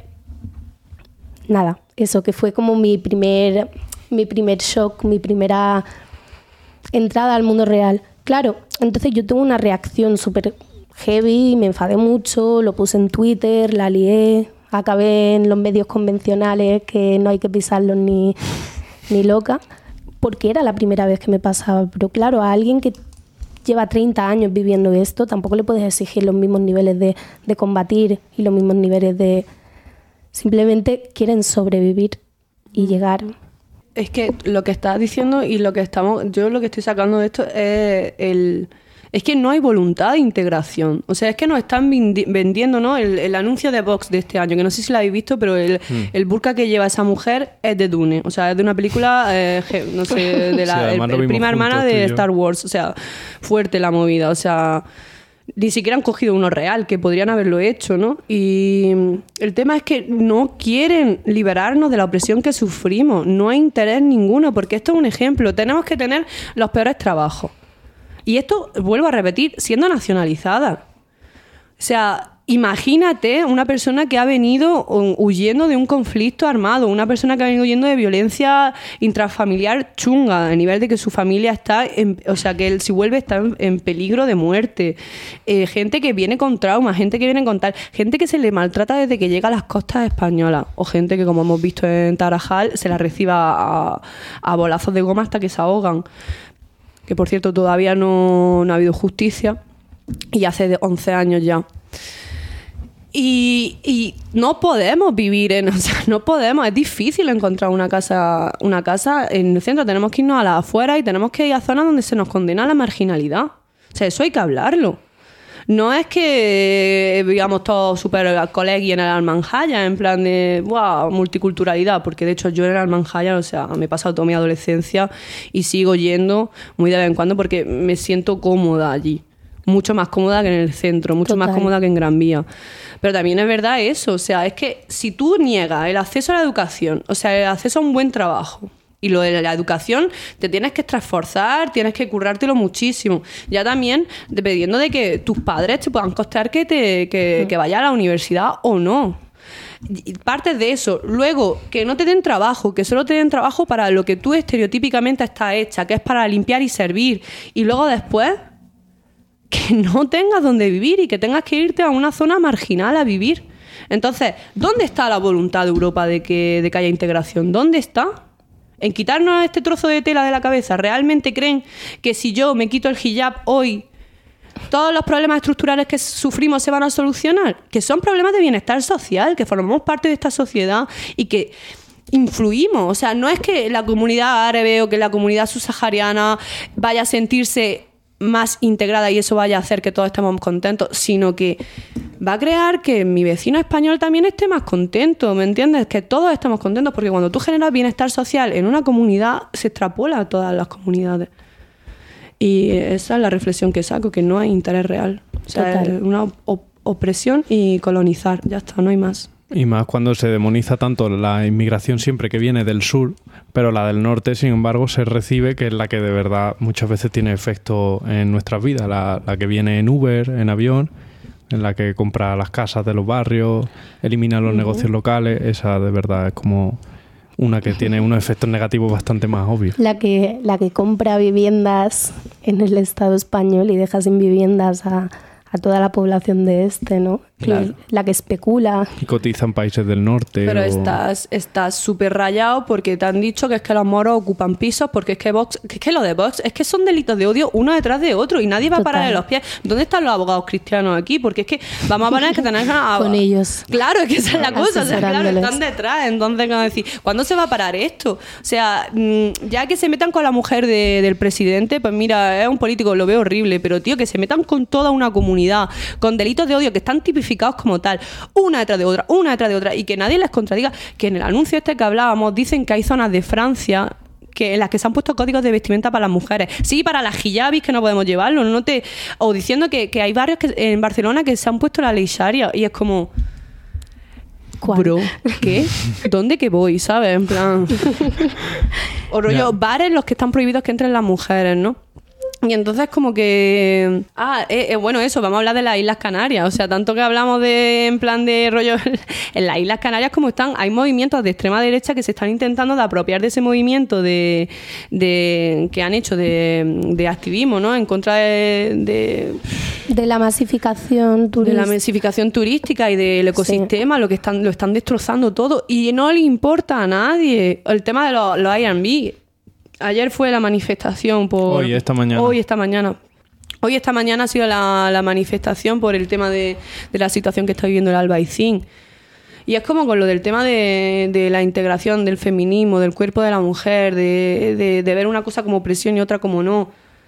nada, eso que fue como mi primer, mi primer shock, mi primera entrada al mundo real. Claro, entonces yo tuve una reacción súper heavy, me enfadé mucho, lo puse en Twitter, la lié, acabé en los medios convencionales que no hay que pisarlos ni, ni loca, porque era la primera vez que me pasaba. Pero claro, a alguien que lleva treinta años viviendo esto, tampoco le puedes exigir los mismos niveles de, de combatir y los mismos niveles de... Simplemente quieren sobrevivir y llegar. Es que lo que estás diciendo y lo que estamos... Yo lo que estoy sacando de esto es el... Es que no hay voluntad de integración. O sea, es que nos están vendiendo, ¿no? El, el anuncio de Vox de este año, que no sé si lo habéis visto, pero el, mm. el burka que lleva esa mujer es de Dune. O sea, es de una película, eh, no sé, de la sí, el, el prima hermana de Star Wars. O sea, fuerte la movida. O sea, ni siquiera han cogido uno real, que podrían haberlo hecho, ¿no? Y el tema es que no quieren liberarnos de la opresión que sufrimos. No hay interés ninguno, porque esto es un ejemplo. Tenemos que tener los peores trabajos. Y esto, vuelvo a repetir, siendo nacionalizada. O sea, imagínate una persona que ha venido huyendo de un conflicto armado, una persona que ha venido huyendo de violencia intrafamiliar chunga, a nivel de que su familia está, en, o sea, que él si vuelve está en, en peligro de muerte. Eh, gente que viene con trauma, gente que viene con tal, gente que se le maltrata desde que llega a las costas españolas, o gente que, como hemos visto en Tarajal, se la reciba a, a bolazos de goma hasta que se ahogan. Que por cierto todavía no, no ha habido justicia, y hace once años ya. Y, y no podemos vivir en... O sea, no podemos, es difícil encontrar una casa, una casa en el centro. Tenemos que irnos a las afueras y tenemos que ir a zonas donde se nos condena la marginalidad. O sea, eso hay que hablarlo. No es que vivamos todos súper colegui en el Almanjaya, en plan de wow, multiculturalidad, porque de hecho yo en el Almanjaya, o sea, me he pasado toda mi adolescencia y sigo yendo muy de vez en cuando porque me siento cómoda allí. Mucho más cómoda que en el centro, mucho Total. más cómoda que en Gran Vía. Pero también es verdad eso, o sea, es que si tú niegas el acceso a la educación, o sea, el acceso a un buen trabajo, y lo de la educación, te tienes que esforzar, tienes que currártelo muchísimo. Ya también dependiendo de que tus padres te puedan costear que, te, que, que vayas a la universidad o no. Partes de eso. Luego, que no te den trabajo, que solo te den trabajo para lo que tú estereotípicamente estás hecha, que es para limpiar y servir. Y luego después, que no tengas donde vivir y que tengas que irte a una zona marginal a vivir. Entonces, ¿dónde está la voluntad de Europa de que, de que haya integración? ¿Dónde está? ¿En quitarnos este trozo de tela de la cabeza? ¿Realmente creen que si yo me quito el hijab hoy, todos los problemas estructurales que sufrimos se van a solucionar? Que son problemas de bienestar social, que formamos parte de esta sociedad y que influimos. O sea, no es que la comunidad árabe o que la comunidad subsahariana vaya a sentirse más integrada y eso vaya a hacer que todos estemos contentos, sino que va a crear que mi vecino español también esté más contento, ¿me entiendes? Que todos estemos contentos, porque cuando tú generas bienestar social en una comunidad, se extrapola a todas las comunidades. Y esa es la reflexión que saco, que no hay interés real. O sea, es una op- opresión y colonizar, ya está, no hay más. Y más cuando se demoniza tanto la inmigración siempre que viene del sur, pero la del norte, sin embargo, se recibe, que es la que de verdad muchas veces tiene efecto en nuestras vidas, la, la que viene en Uber, en avión, en la que compra las casas de los barrios, elimina los uh-huh. negocios locales, esa de verdad es como una que tiene unos efectos negativos bastante más obvios. La que, la que compra viviendas en el Estado español y deja sin viviendas a, a toda la población de este, ¿no? Claro. La que especula. Y cotiza en países del norte. Pero o... estás estás súper rayado porque te han dicho que es que los moros ocupan pisos, porque es que Vox, que es que lo de Vox, es que son delitos de odio uno detrás de otro y nadie va Total. a pararle los pies. ¿Dónde están los abogados cristianos aquí? Porque es que vamos a poner que tenemos a... Con ellos. Claro, es que esa es la cosa, o sea, claro, están detrás. Entonces, ¿cómo decir? ¿Cuándo se va a parar esto? O sea, ya que se metan con la mujer de, del presidente, pues mira, es un político, lo veo horrible, pero tío, que se metan con toda una comunidad, con delitos de odio que están tipificados como tal, una detrás de otra, una detrás de otra, y que nadie les contradiga, que en el anuncio este que hablábamos dicen que hay zonas de Francia que en las que se han puesto códigos de vestimenta para las mujeres. Sí, para las hijabis que no podemos llevarlo, no te, o diciendo que, que hay barrios que, en Barcelona que se han puesto la ley sharia, y es como... ¿Cuál? Bro, ¿qué? ¿Dónde que voy? ¿Sabes? En plan... O rollo, yeah. bares los que están prohibidos que entren las mujeres, ¿no? Y entonces como que... Ah, eh, eh, bueno, eso, vamos a hablar de las Islas Canarias. O sea, tanto que hablamos de en plan de rollo... En las Islas Canarias como están, hay movimientos de extrema derecha que se están intentando de apropiar de ese movimiento de, de que han hecho de, de activismo, ¿no? En contra de... De, de la masificación turística. De la masificación turística y del ecosistema, sí. lo que están, lo están destrozando todo. Y no le importa a nadie. El tema de los, los Airbnb... Ayer fue la manifestación por... Hoy, esta mañana. Hoy, esta mañana. Hoy, esta mañana ha sido la, la manifestación por el tema de, de la situación que está viviendo el Albaicín. Y es como con lo del tema de, de la integración del feminismo, del cuerpo de la mujer, de, de, de ver una cosa como opresión y otra como no.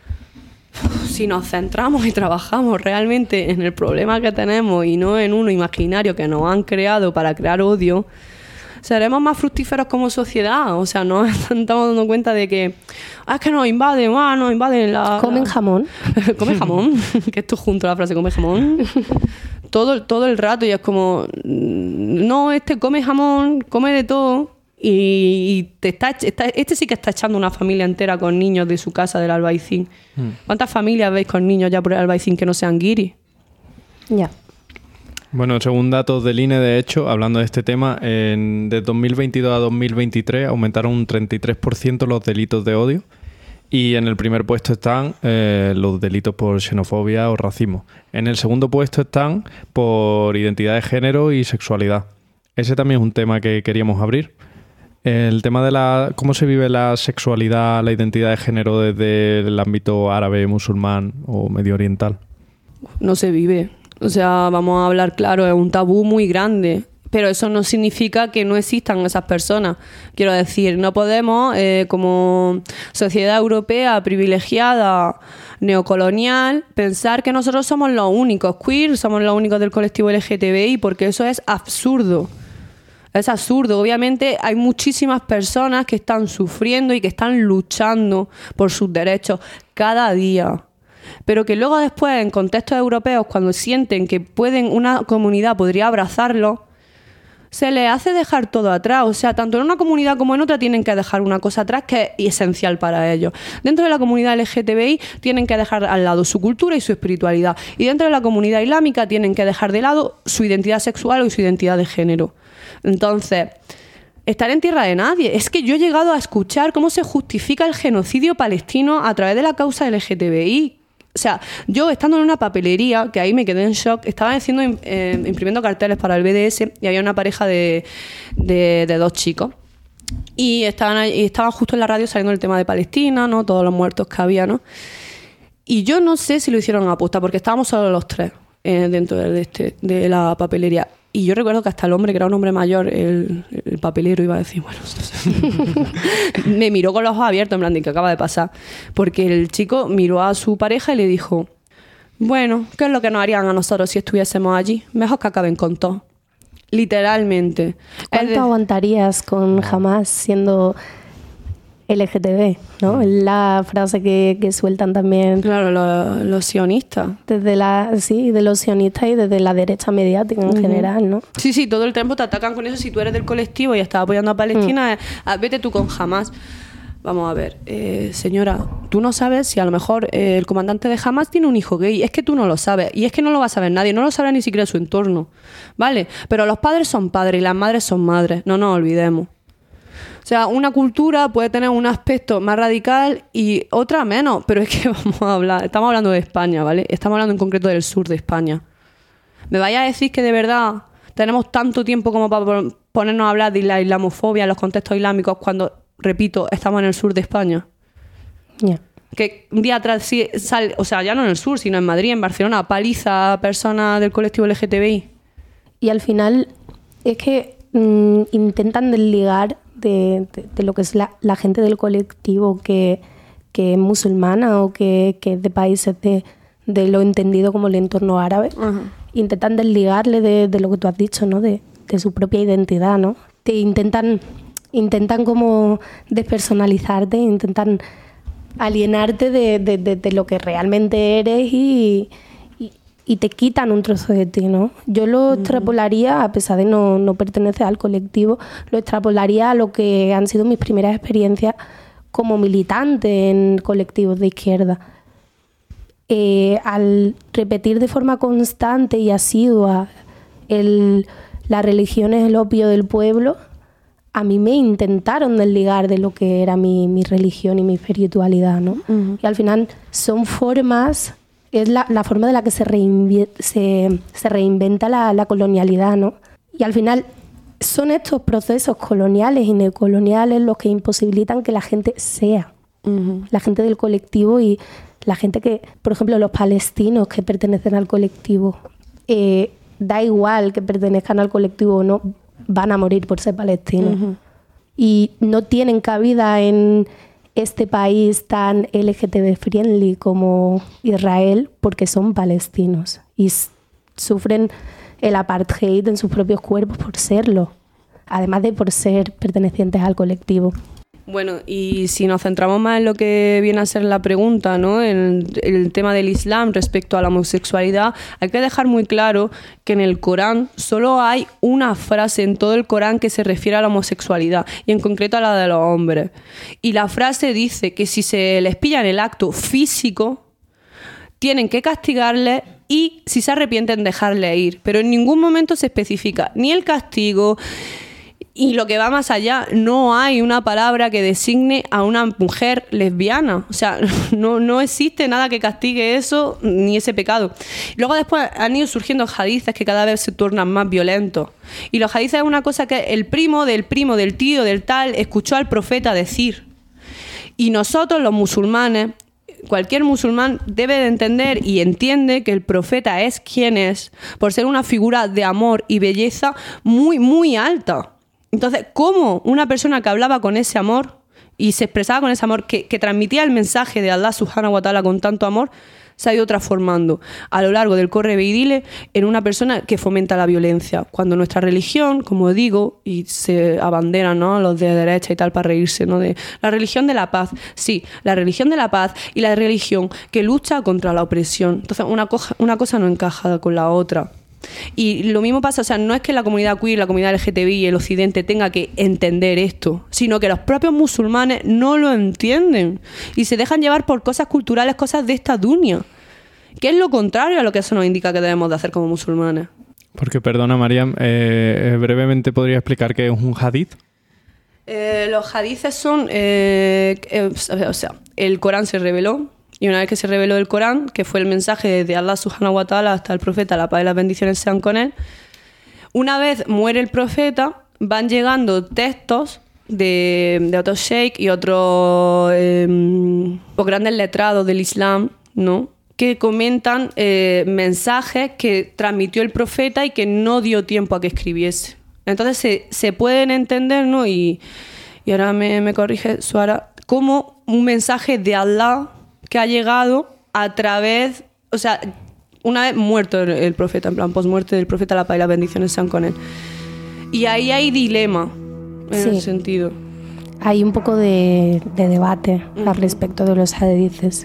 Si nos centramos y trabajamos realmente en el problema que tenemos y no en uno imaginario que nos han creado para crear odio, seremos más fructíferos como sociedad. O sea, no estamos dando cuenta de que ah, es que nos invaden, ah, nos invaden la... Comen jamón. Comen jamón. Que esto junto a la frase come jamón. Todo, todo el rato, y es como no, este come jamón, come de todo. Y, y te está, está, este sí que está echando una familia entera con niños de su casa del Albaicín. Mm. ¿Cuántas familias veis con niños ya por el Albaicín que no sean guiris? Ya. Yeah. Bueno, según datos del I N E, de hecho, hablando de este tema, en, de dos mil veintidós a dos mil veintitrés aumentaron un treinta y tres por ciento los delitos de odio, y en el primer puesto están eh, los delitos por xenofobia o racismo. En el segundo puesto están por identidad de género y sexualidad. Ese también es un tema que queríamos abrir. El tema de la cómo se vive la sexualidad, la identidad de género desde el ámbito árabe, musulmán o medio oriental. No se vive. O sea, vamos a hablar claro, es un tabú muy grande, pero eso no significa que no existan esas personas. Quiero decir, no podemos, eh, como sociedad europea privilegiada, neocolonial, pensar que nosotros somos los únicos queer, somos los únicos del colectivo L G T B I, porque eso es absurdo. Es absurdo. Obviamente hay muchísimas personas que están sufriendo y que están luchando por sus derechos cada día. Pero que luego después, en contextos europeos, cuando sienten que pueden una comunidad podría abrazarlo, se les hace dejar todo atrás. O sea, tanto en una comunidad como en otra tienen que dejar una cosa atrás que es esencial para ellos. Dentro de la comunidad L G T B I tienen que dejar al lado su cultura y su espiritualidad. Y dentro de la comunidad islámica tienen que dejar de lado su identidad sexual o su identidad de género. Entonces, estar en tierra de nadie. Es que yo he llegado a escuchar cómo se justifica el genocidio palestino a través de la causa L G T B I. O sea, yo estando en una papelería, que ahí me quedé en shock, estaba haciendo, eh, imprimiendo carteles para el B D S y había una pareja de, de, de dos chicos. Y estaban, ahí, y estaban justo en la radio saliendo el tema de Palestina, ¿no? Todos los muertos que había, ¿no? Y yo no sé si lo hicieron a aposta, porque estábamos solo los tres eh, dentro de, este, de la papelería. Y yo recuerdo que hasta el hombre, que era un hombre mayor, el, el papelero, iba a decir, bueno, me miró con los ojos abiertos, en plan, de ¿qué acaba de pasar? Porque el chico miró a su pareja y le dijo, bueno, ¿qué es lo que nos harían a nosotros si estuviésemos allí? Mejor que acaben con todo. Literalmente. ¿Cuánto de... aguantarías con Hamas siendo L G T B? ¿No? Es la frase que, que sueltan también. Claro, los, los sionistas. Desde la, sí, de los sionistas y desde la derecha mediática en uh-huh. general, ¿no? Sí, sí, todo el tiempo te atacan con eso. Si tú eres del colectivo y estás apoyando a Palestina, uh-huh. eh, vete tú con Hamas. Vamos a ver, eh, señora, tú no sabes si a lo mejor eh, el comandante de Hamas tiene un hijo gay. Es que tú no lo sabes. Y es que no lo va a saber nadie. No lo sabrá ni siquiera su entorno. ¿Vale? Pero los padres son padres y las madres son madres. No nos olvidemos. O sea, una cultura puede tener un aspecto más radical y otra menos. Pero es que vamos a hablar... Estamos hablando de España, ¿vale? Estamos hablando en concreto del sur de España. ¿Me vaya a decir que de verdad tenemos tanto tiempo como para ponernos a hablar de la islamofobia en los contextos islámicos cuando... Repito, estamos en el sur de España. Yeah. Que un día atrás sí sale, o sea, ya no en el sur, sino en Madrid, en Barcelona, paliza a personas del colectivo L G T B I. Y al final es que mmm, intentan desligar de, de, de lo que es la, la gente del colectivo que, que es musulmana o que, que es de países de, de lo entendido como el entorno árabe. Uh-huh. Intentan desligarle de, de lo que tú has dicho, ¿no? De, de su propia identidad, ¿no? Te intentan... Intentan como despersonalizarte, intentan alienarte de, de, de, de lo que realmente eres y, y, y te quitan un trozo de ti, ¿no? Yo lo extrapolaría, a pesar de no, no pertenecer al colectivo, lo extrapolaría a lo que han sido mis primeras experiencias como militante en colectivos de izquierda. Eh, al repetir de forma constante y asidua el, la religión es el opio del pueblo, a mí me intentaron desligar de lo que era mi, mi religión y mi espiritualidad, ¿no? Uh-huh. Y al final son formas, es la, la forma de la que se, reinvi- se, se reinventa la, la colonialidad, ¿no? Y al final son estos procesos coloniales y neocoloniales los que imposibilitan que la gente sea, uh-huh. la gente del colectivo y la gente que, por ejemplo, los palestinos que pertenecen al colectivo, eh, da igual que pertenezcan al colectivo o no, van a morir por ser palestinos. Uh-huh. Y no tienen cabida en este país tan L G T B friendly como Israel porque son palestinos y s- sufren el apartheid en sus propios cuerpos por serlo, además de por ser pertenecientes al colectivo. Bueno, y si nos centramos más en lo que viene a ser la pregunta, ¿no? En el tema del Islam respecto a la homosexualidad, hay que dejar muy claro que en el Corán solo hay una frase en todo el Corán que se refiere a la homosexualidad, y en concreto a la de los hombres. Y la frase dice que si se les pilla en el acto físico, tienen que castigarles y si se arrepienten dejarle ir. Pero en ningún momento se especifica ni el castigo. Y lo que va más allá, no hay una palabra que designe a una mujer lesbiana. O sea, no, no existe nada que castigue eso ni ese pecado. Luego después han ido surgiendo hadices que cada vez se tornan más violentos. Y los hadices es una cosa que el primo del primo del tío del tal escuchó al profeta decir. Y nosotros los musulmanes, cualquier musulmán debe de entender y entiende que el profeta es quien es por ser una figura de amor y belleza muy, muy alta. Entonces, ¿cómo una persona que hablaba con ese amor y se expresaba con ese amor, que, que transmitía el mensaje de Allah subhanahu wa ta'ala con tanto amor, se ha ido transformando a lo largo del corre ve y dile en una persona que fomenta la violencia? Cuando nuestra religión, como digo, y se abanderan, ¿no?, los de derecha y tal para reírse, ¿no?, de la religión de la paz. Sí, la religión de la paz y la religión que lucha contra la opresión. Entonces, una, cosa, una cosa no encaja con la otra. Y lo mismo pasa, o sea, no es que la comunidad queer, la comunidad L G T B I y el occidente tenga que entender esto, sino que los propios musulmanes no lo entienden y se dejan llevar por cosas culturales, cosas de esta dunia, que es lo contrario a lo que eso nos indica que debemos de hacer como musulmanes. Porque, perdona, Mariam, eh, brevemente podría explicar qué es un hadith. Eh, los hadices son, eh, eh, o sea, el Corán se reveló. Y una vez que se reveló el Corán, que fue el mensaje desde Allah subhanahu wa ta'ala hasta el profeta, la paz y las bendiciones sean con él, una vez muere el profeta, van llegando textos de, de otros sheikh y otros eh, grandes letrados del Islam, ¿no?, que comentan eh, mensajes que transmitió el profeta y que no dio tiempo a que escribiese. Entonces se, se pueden entender, ¿no?, y, y ahora me, me corrige Suara, como un mensaje de Allah que ha llegado a través, o sea, una vez muerto el, el profeta, en plan, post-muerte del profeta, la paz y las bendiciones sean con él. Y ahí hay dilema, en sí, ese sentido. Hay un poco de, de debate uh-huh. al respecto de los hadices.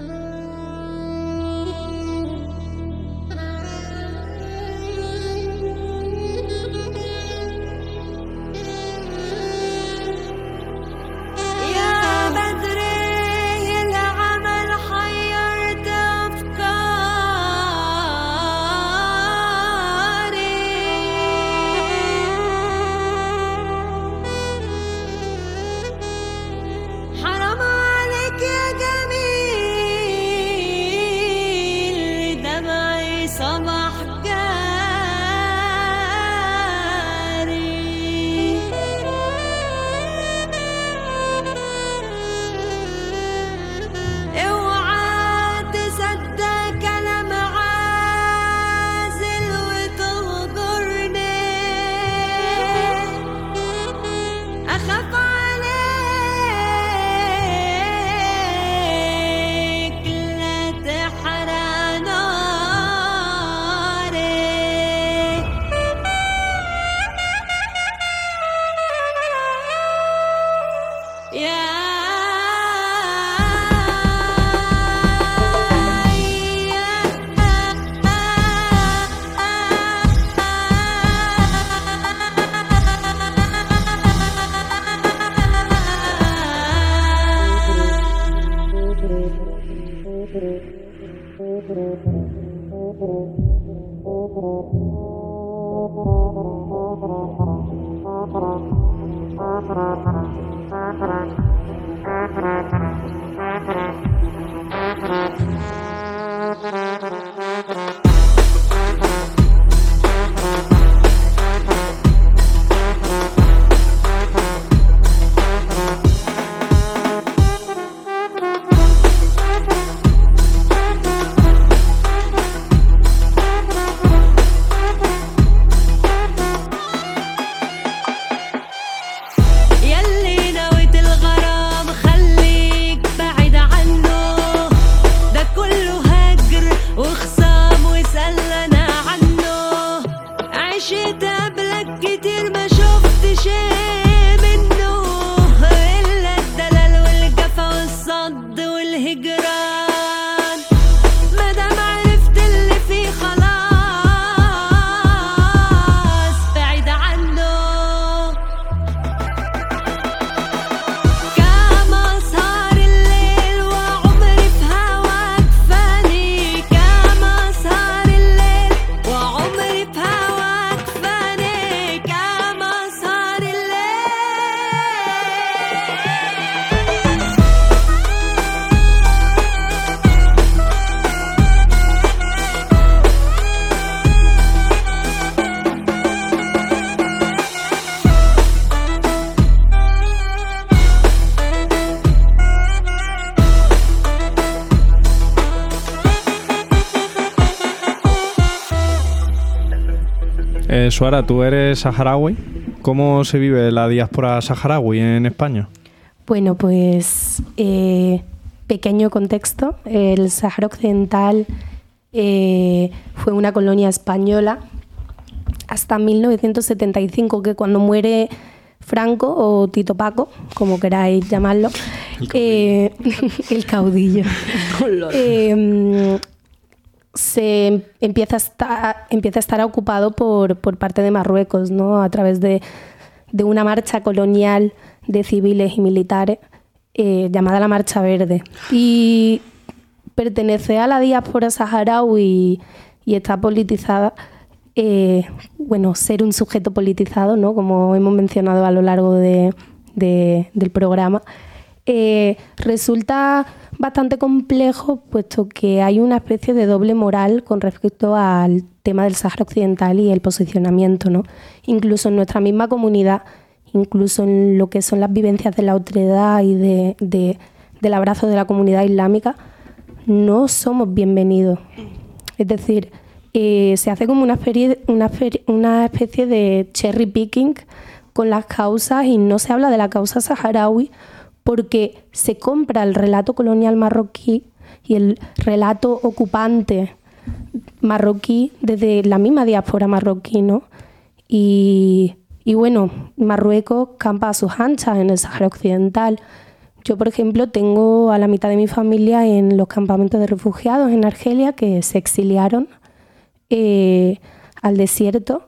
Eh, Suara, tú eres saharaui. ¿Cómo se vive la diáspora saharaui en España? Bueno, pues eh, pequeño contexto. El Sáhara Occidental eh, fue una colonia española hasta mil novecientos setenta y cinco, que cuando muere Franco o Tito Paco, como queráis llamarlo, el caudillo, eh, el caudillo. eh, se empieza a estar, empieza a estar ocupado por, por parte de Marruecos, ¿no? A través de, de una marcha colonial de civiles y militares eh, llamada la Marcha Verde. Y pertenece a la diáspora saharaui y, y está politizada. Eh, bueno, ser un sujeto politizado, ¿no? Como hemos mencionado a lo largo de, de, del programa, eh, resulta bastante complejo, puesto que hay una especie de doble moral con respecto al tema del Sáhara Occidental y el posicionamiento, ¿no? Incluso en nuestra misma comunidad, incluso en lo que son las vivencias de la otredad y de, de, del abrazo de la comunidad islámica, no somos bienvenidos. Es decir, Eh, se hace como una especie, una, una especie de cherry picking con las causas y no se habla de la causa saharaui porque se compra el relato colonial marroquí y el relato ocupante marroquí desde la misma diáspora marroquí, ¿no? Y, y bueno, Marruecos campa a sus anchas en el Sáhara Occidental. Yo, por ejemplo, tengo a la mitad de mi familia en los campamentos de refugiados en Argelia que se exiliaron Eh, al desierto,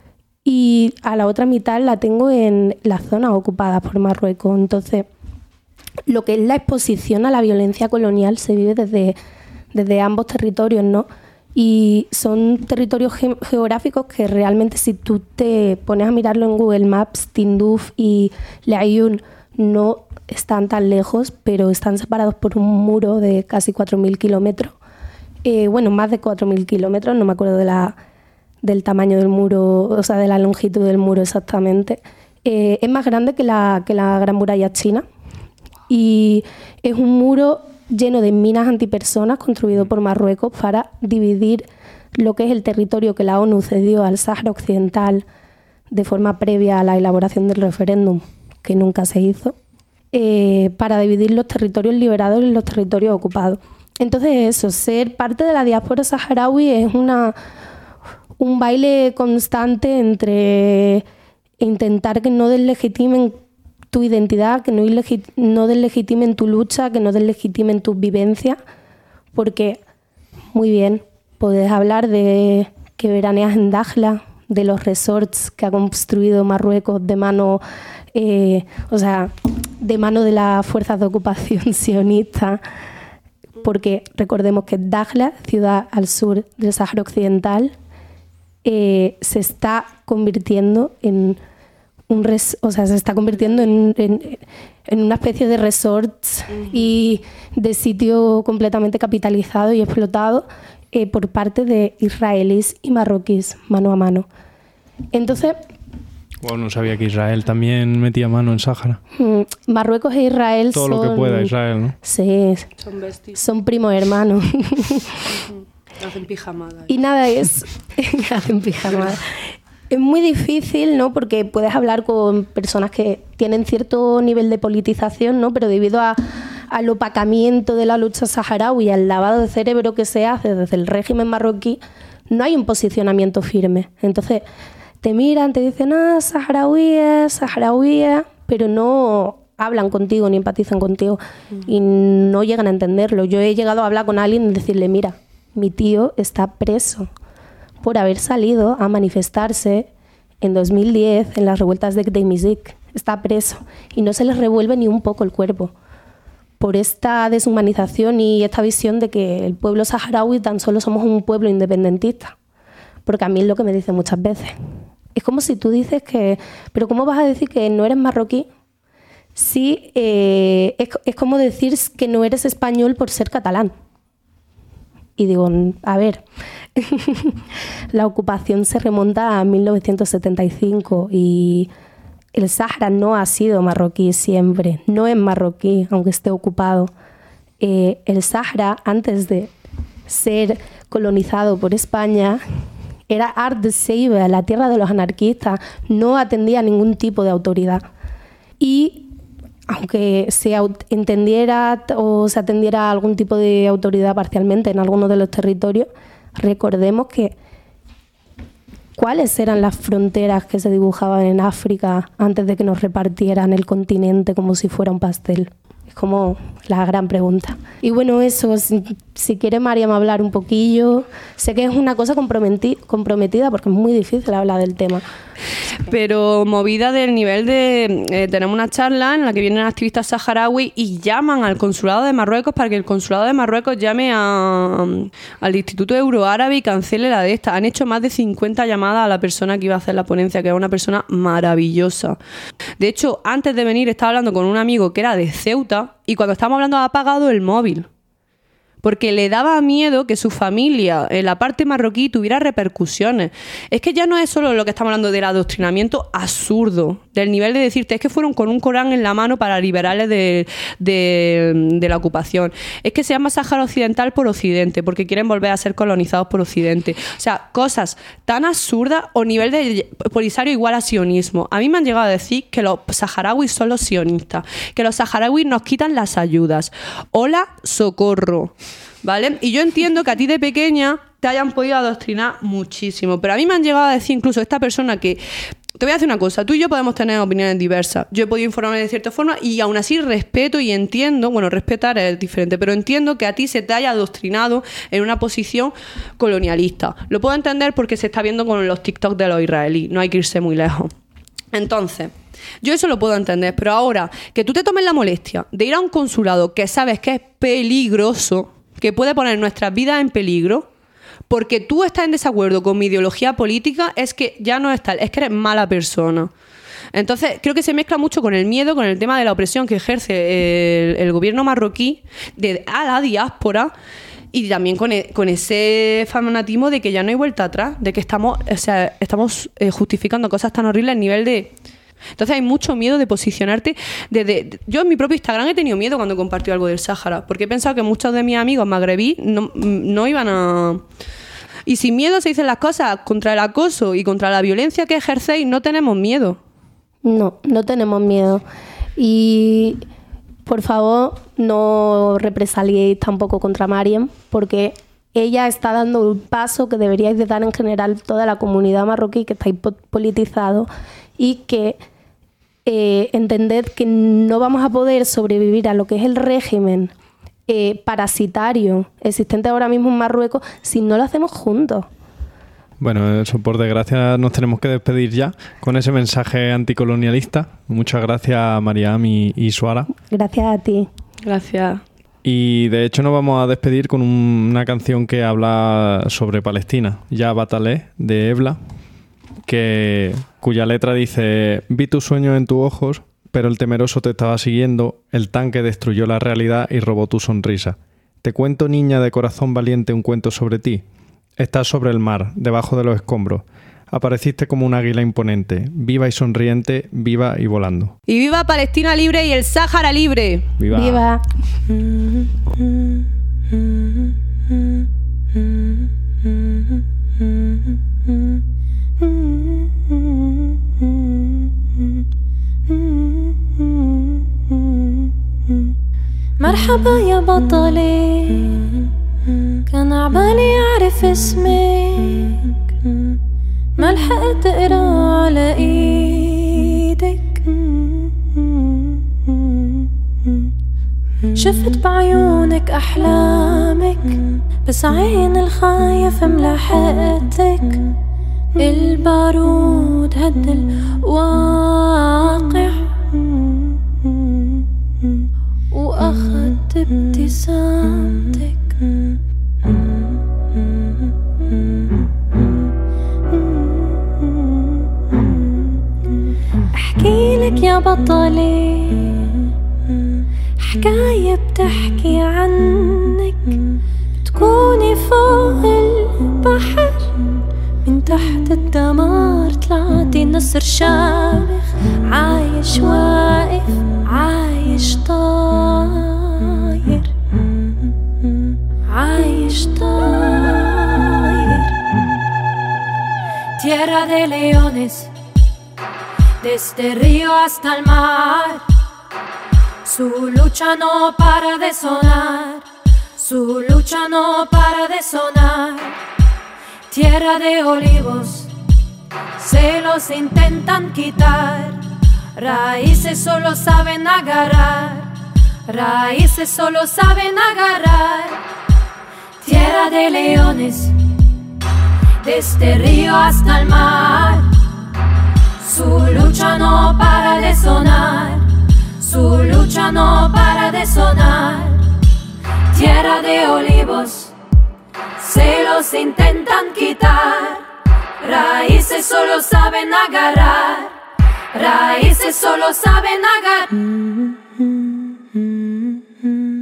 y a la otra mitad la tengo en las zonas ocupadas por Marruecos. Entonces, lo que es la exposición a la violencia colonial se vive desde, desde ambos territorios, ¿no? Y son territorios ge- geográficos que realmente, si tú te pones a mirarlo en Google Maps, Tinduf y Laayoune no están tan lejos, pero están separados por un muro de casi cuatro mil kilómetros. Eh, bueno, más de cuatro mil kilómetros, no me acuerdo de la, del tamaño del muro, o sea, de la longitud del muro exactamente. Eh, es más grande que la, que la Gran Muralla China y es un muro lleno de minas antipersonas construido por Marruecos para dividir lo que es el territorio que la ONU cedió al Sáhara Occidental de forma previa a la elaboración del referéndum, que nunca se hizo, eh, para dividir los territorios liberados y los territorios ocupados. Entonces eso, ser parte de la diáspora saharaui es una, un baile constante entre intentar que no deslegitimen tu identidad, que no, ilegi- no deslegitimen tu lucha, que no deslegitimen tus vivencias, porque, muy bien, podés hablar de que veraneas en Dakhla, de los resorts que ha construido Marruecos de mano, eh, o sea, de mano de las fuerzas de ocupación sionista, porque recordemos que Dakhla, ciudad al sur del Sáhara Occidental, eh, se está convirtiendo en un res, o sea, se está convirtiendo en, en, en una especie de resorts uh-huh. y de sitio completamente capitalizado y explotado eh, por parte de israelíes y marroquíes, mano a mano. Entonces, wow, no sabía que Israel también metía mano en Sáhara. Marruecos e Israel todo son... Todo lo que pueda Israel, ¿no? Sí. Son bestias. Son primos hermanos. Hacen pijamada. Y nada, es... Hacen pijamada. Es muy difícil, ¿no? Porque puedes hablar con personas que tienen cierto nivel de politización, ¿no? Pero debido a, al opacamiento de la lucha saharaui y al lavado de cerebro que se hace desde el régimen marroquí, no hay un posicionamiento firme. Entonces, te miran, te dicen, ah, saharauíes, saharauíes, pero no hablan contigo ni empatizan contigo mm. y no llegan a entenderlo. Yo he llegado a hablar con alguien y decirle, mira, mi tío está preso por haber salido a manifestarse en dos mil diez en las revueltas de Gdeimizik. Está preso y no se les revuelve ni un poco el cuerpo por esta deshumanización y esta visión de que el pueblo saharaui tan solo somos un pueblo independentista. Porque a mí es lo que me dicen muchas veces. Es como si tú dices que... ¿Pero cómo vas a decir que no eres marroquí? Sí, eh, es, es como decir que no eres español por ser catalán. Y digo, a ver, la ocupación se remonta a mil novecientos setenta y cinco y el Sáhara no ha sido marroquí siempre, no es marroquí, aunque esté ocupado. Eh, el Sáhara, antes de ser colonizado por España, era Ard Ceiba, la tierra de los anarquistas, no atendía a ningún tipo de autoridad. Y aunque se entendiera o se atendiera a algún tipo de autoridad parcialmente en algunos de los territorios, recordemos que cuáles eran las fronteras que se dibujaban en África antes de que nos repartieran el continente como si fuera un pastel. Es como la gran pregunta. Y bueno, eso, si, si quiere Mariam hablar un poquillo, sé que es una cosa comprometi- comprometida porque es muy difícil hablar del tema. Pero movida del nivel de... Eh, tenemos una charla en la que vienen activistas saharauis y llaman al consulado de Marruecos para que el consulado de Marruecos llame a, al Instituto Euroárabe y cancele la de esta. Han hecho más de cincuenta llamadas a la persona que iba a hacer la ponencia, que es una persona maravillosa. De hecho, antes de venir estaba hablando con un amigo que era de Ceuta y cuando estábamos hablando ha apagado el móvil. Porque le daba miedo que su familia en la parte marroquí tuviera repercusiones. Es que ya no es solo lo que estamos hablando del adoctrinamiento absurdo, del nivel de decirte, es que fueron con un Corán en la mano para liberarles de, de, de la ocupación. Es que se llama Sáhara Occidental por Occidente, porque quieren volver a ser colonizados por Occidente. O sea, cosas tan absurdas o nivel de Polisario igual a sionismo. A mí me han llegado a decir que los saharauis son los sionistas, que los saharauis nos quitan las ayudas. Hola, socorro. ¿Vale? Y yo entiendo que a ti de pequeña te hayan podido adoctrinar muchísimo, pero a mí me han llegado a decir incluso esta persona que... Te voy a decir una cosa, tú y yo podemos tener opiniones diversas. Yo he podido informarme de cierta forma y aún así respeto y entiendo, bueno, respetar es diferente, pero entiendo que a ti se te haya adoctrinado en una posición colonialista. Lo puedo entender porque se está viendo con los TikTok de los israelíes, no hay que irse muy lejos. Entonces... Yo eso lo puedo entender, pero ahora que tú te tomes la molestia de ir a un consulado que sabes que es peligroso, que puede poner nuestras vidas en peligro, porque tú estás en desacuerdo con mi ideología política, es que ya no es tal, es que eres mala persona. Entonces, creo que se mezcla mucho con el miedo, con el tema de la opresión que ejerce el, el gobierno marroquí de, a la diáspora. Y también con, e, con ese fanatismo de que ya no hay vuelta atrás, de que estamos, o sea, estamos eh, justificando cosas tan horribles a nivel de... Entonces hay mucho miedo de posicionarte. De, de, de, yo en mi propio Instagram he tenido miedo cuando compartí algo del Sáhara, porque he pensado que muchos de mis amigos magrebíes no, no iban a... Y sin miedo se dicen las cosas. Contra el acoso y contra la violencia que ejercéis no tenemos miedo. No, no tenemos miedo. Y por favor no represaliéis tampoco contra Mariam, porque ella está dando un paso que deberíais de dar en general toda la comunidad marroquí, que estáis politizados, y que eh, entended que no vamos a poder sobrevivir a lo que es el régimen eh, parasitario existente ahora mismo en Marruecos si no lo hacemos juntos. Bueno, eso por desgracia nos tenemos que despedir ya con ese mensaje anticolonialista. Muchas gracias, Mariam y, y Suara. Gracias a ti. Gracias. Y de hecho nos vamos a despedir con un, una canción que habla sobre Palestina, Ya Batalé, de Ebla, que, cuya letra dice: vi tus sueños en tus ojos, pero el temeroso te estaba siguiendo, el tanque destruyó la realidad y robó tu sonrisa. Te cuento, niña de corazón valiente, un cuento sobre ti. Estás sobre el mar, debajo de los escombros. Apareciste como un águila imponente, viva y sonriente, viva y volando. Y viva Palestina libre y el Sáhara libre. Viva. Viva. مرحبا يا بطلي كان عبالي أعرف اسمك ما لحقت أقرأ على إيدك شفت بعيونك أحلامك بس عين الخايف ملاحقتك البارود هد الواقع وأخذت ابتسامتك أحكي لك يا بطلي حكاية بتحكي عنك تكوني فوق البحر من تحت الدمار طلعتي نسر شامخ عايش واقف عايش طاير عايش طاير Tierra de leones desde el río hasta el mar su lucha no para de sonar su lucha no para de sonar Tierra de olivos se los intentan quitar raíces solo saben agarrar raíces solo saben agarrar. Tierra de leones, desde el río hasta el mar. Su lucha no para de sonar, su lucha no para de sonar. Tierra de olivos, se los intentan quitar. Raíces solo saben agarrar, raíces solo saben agarrar.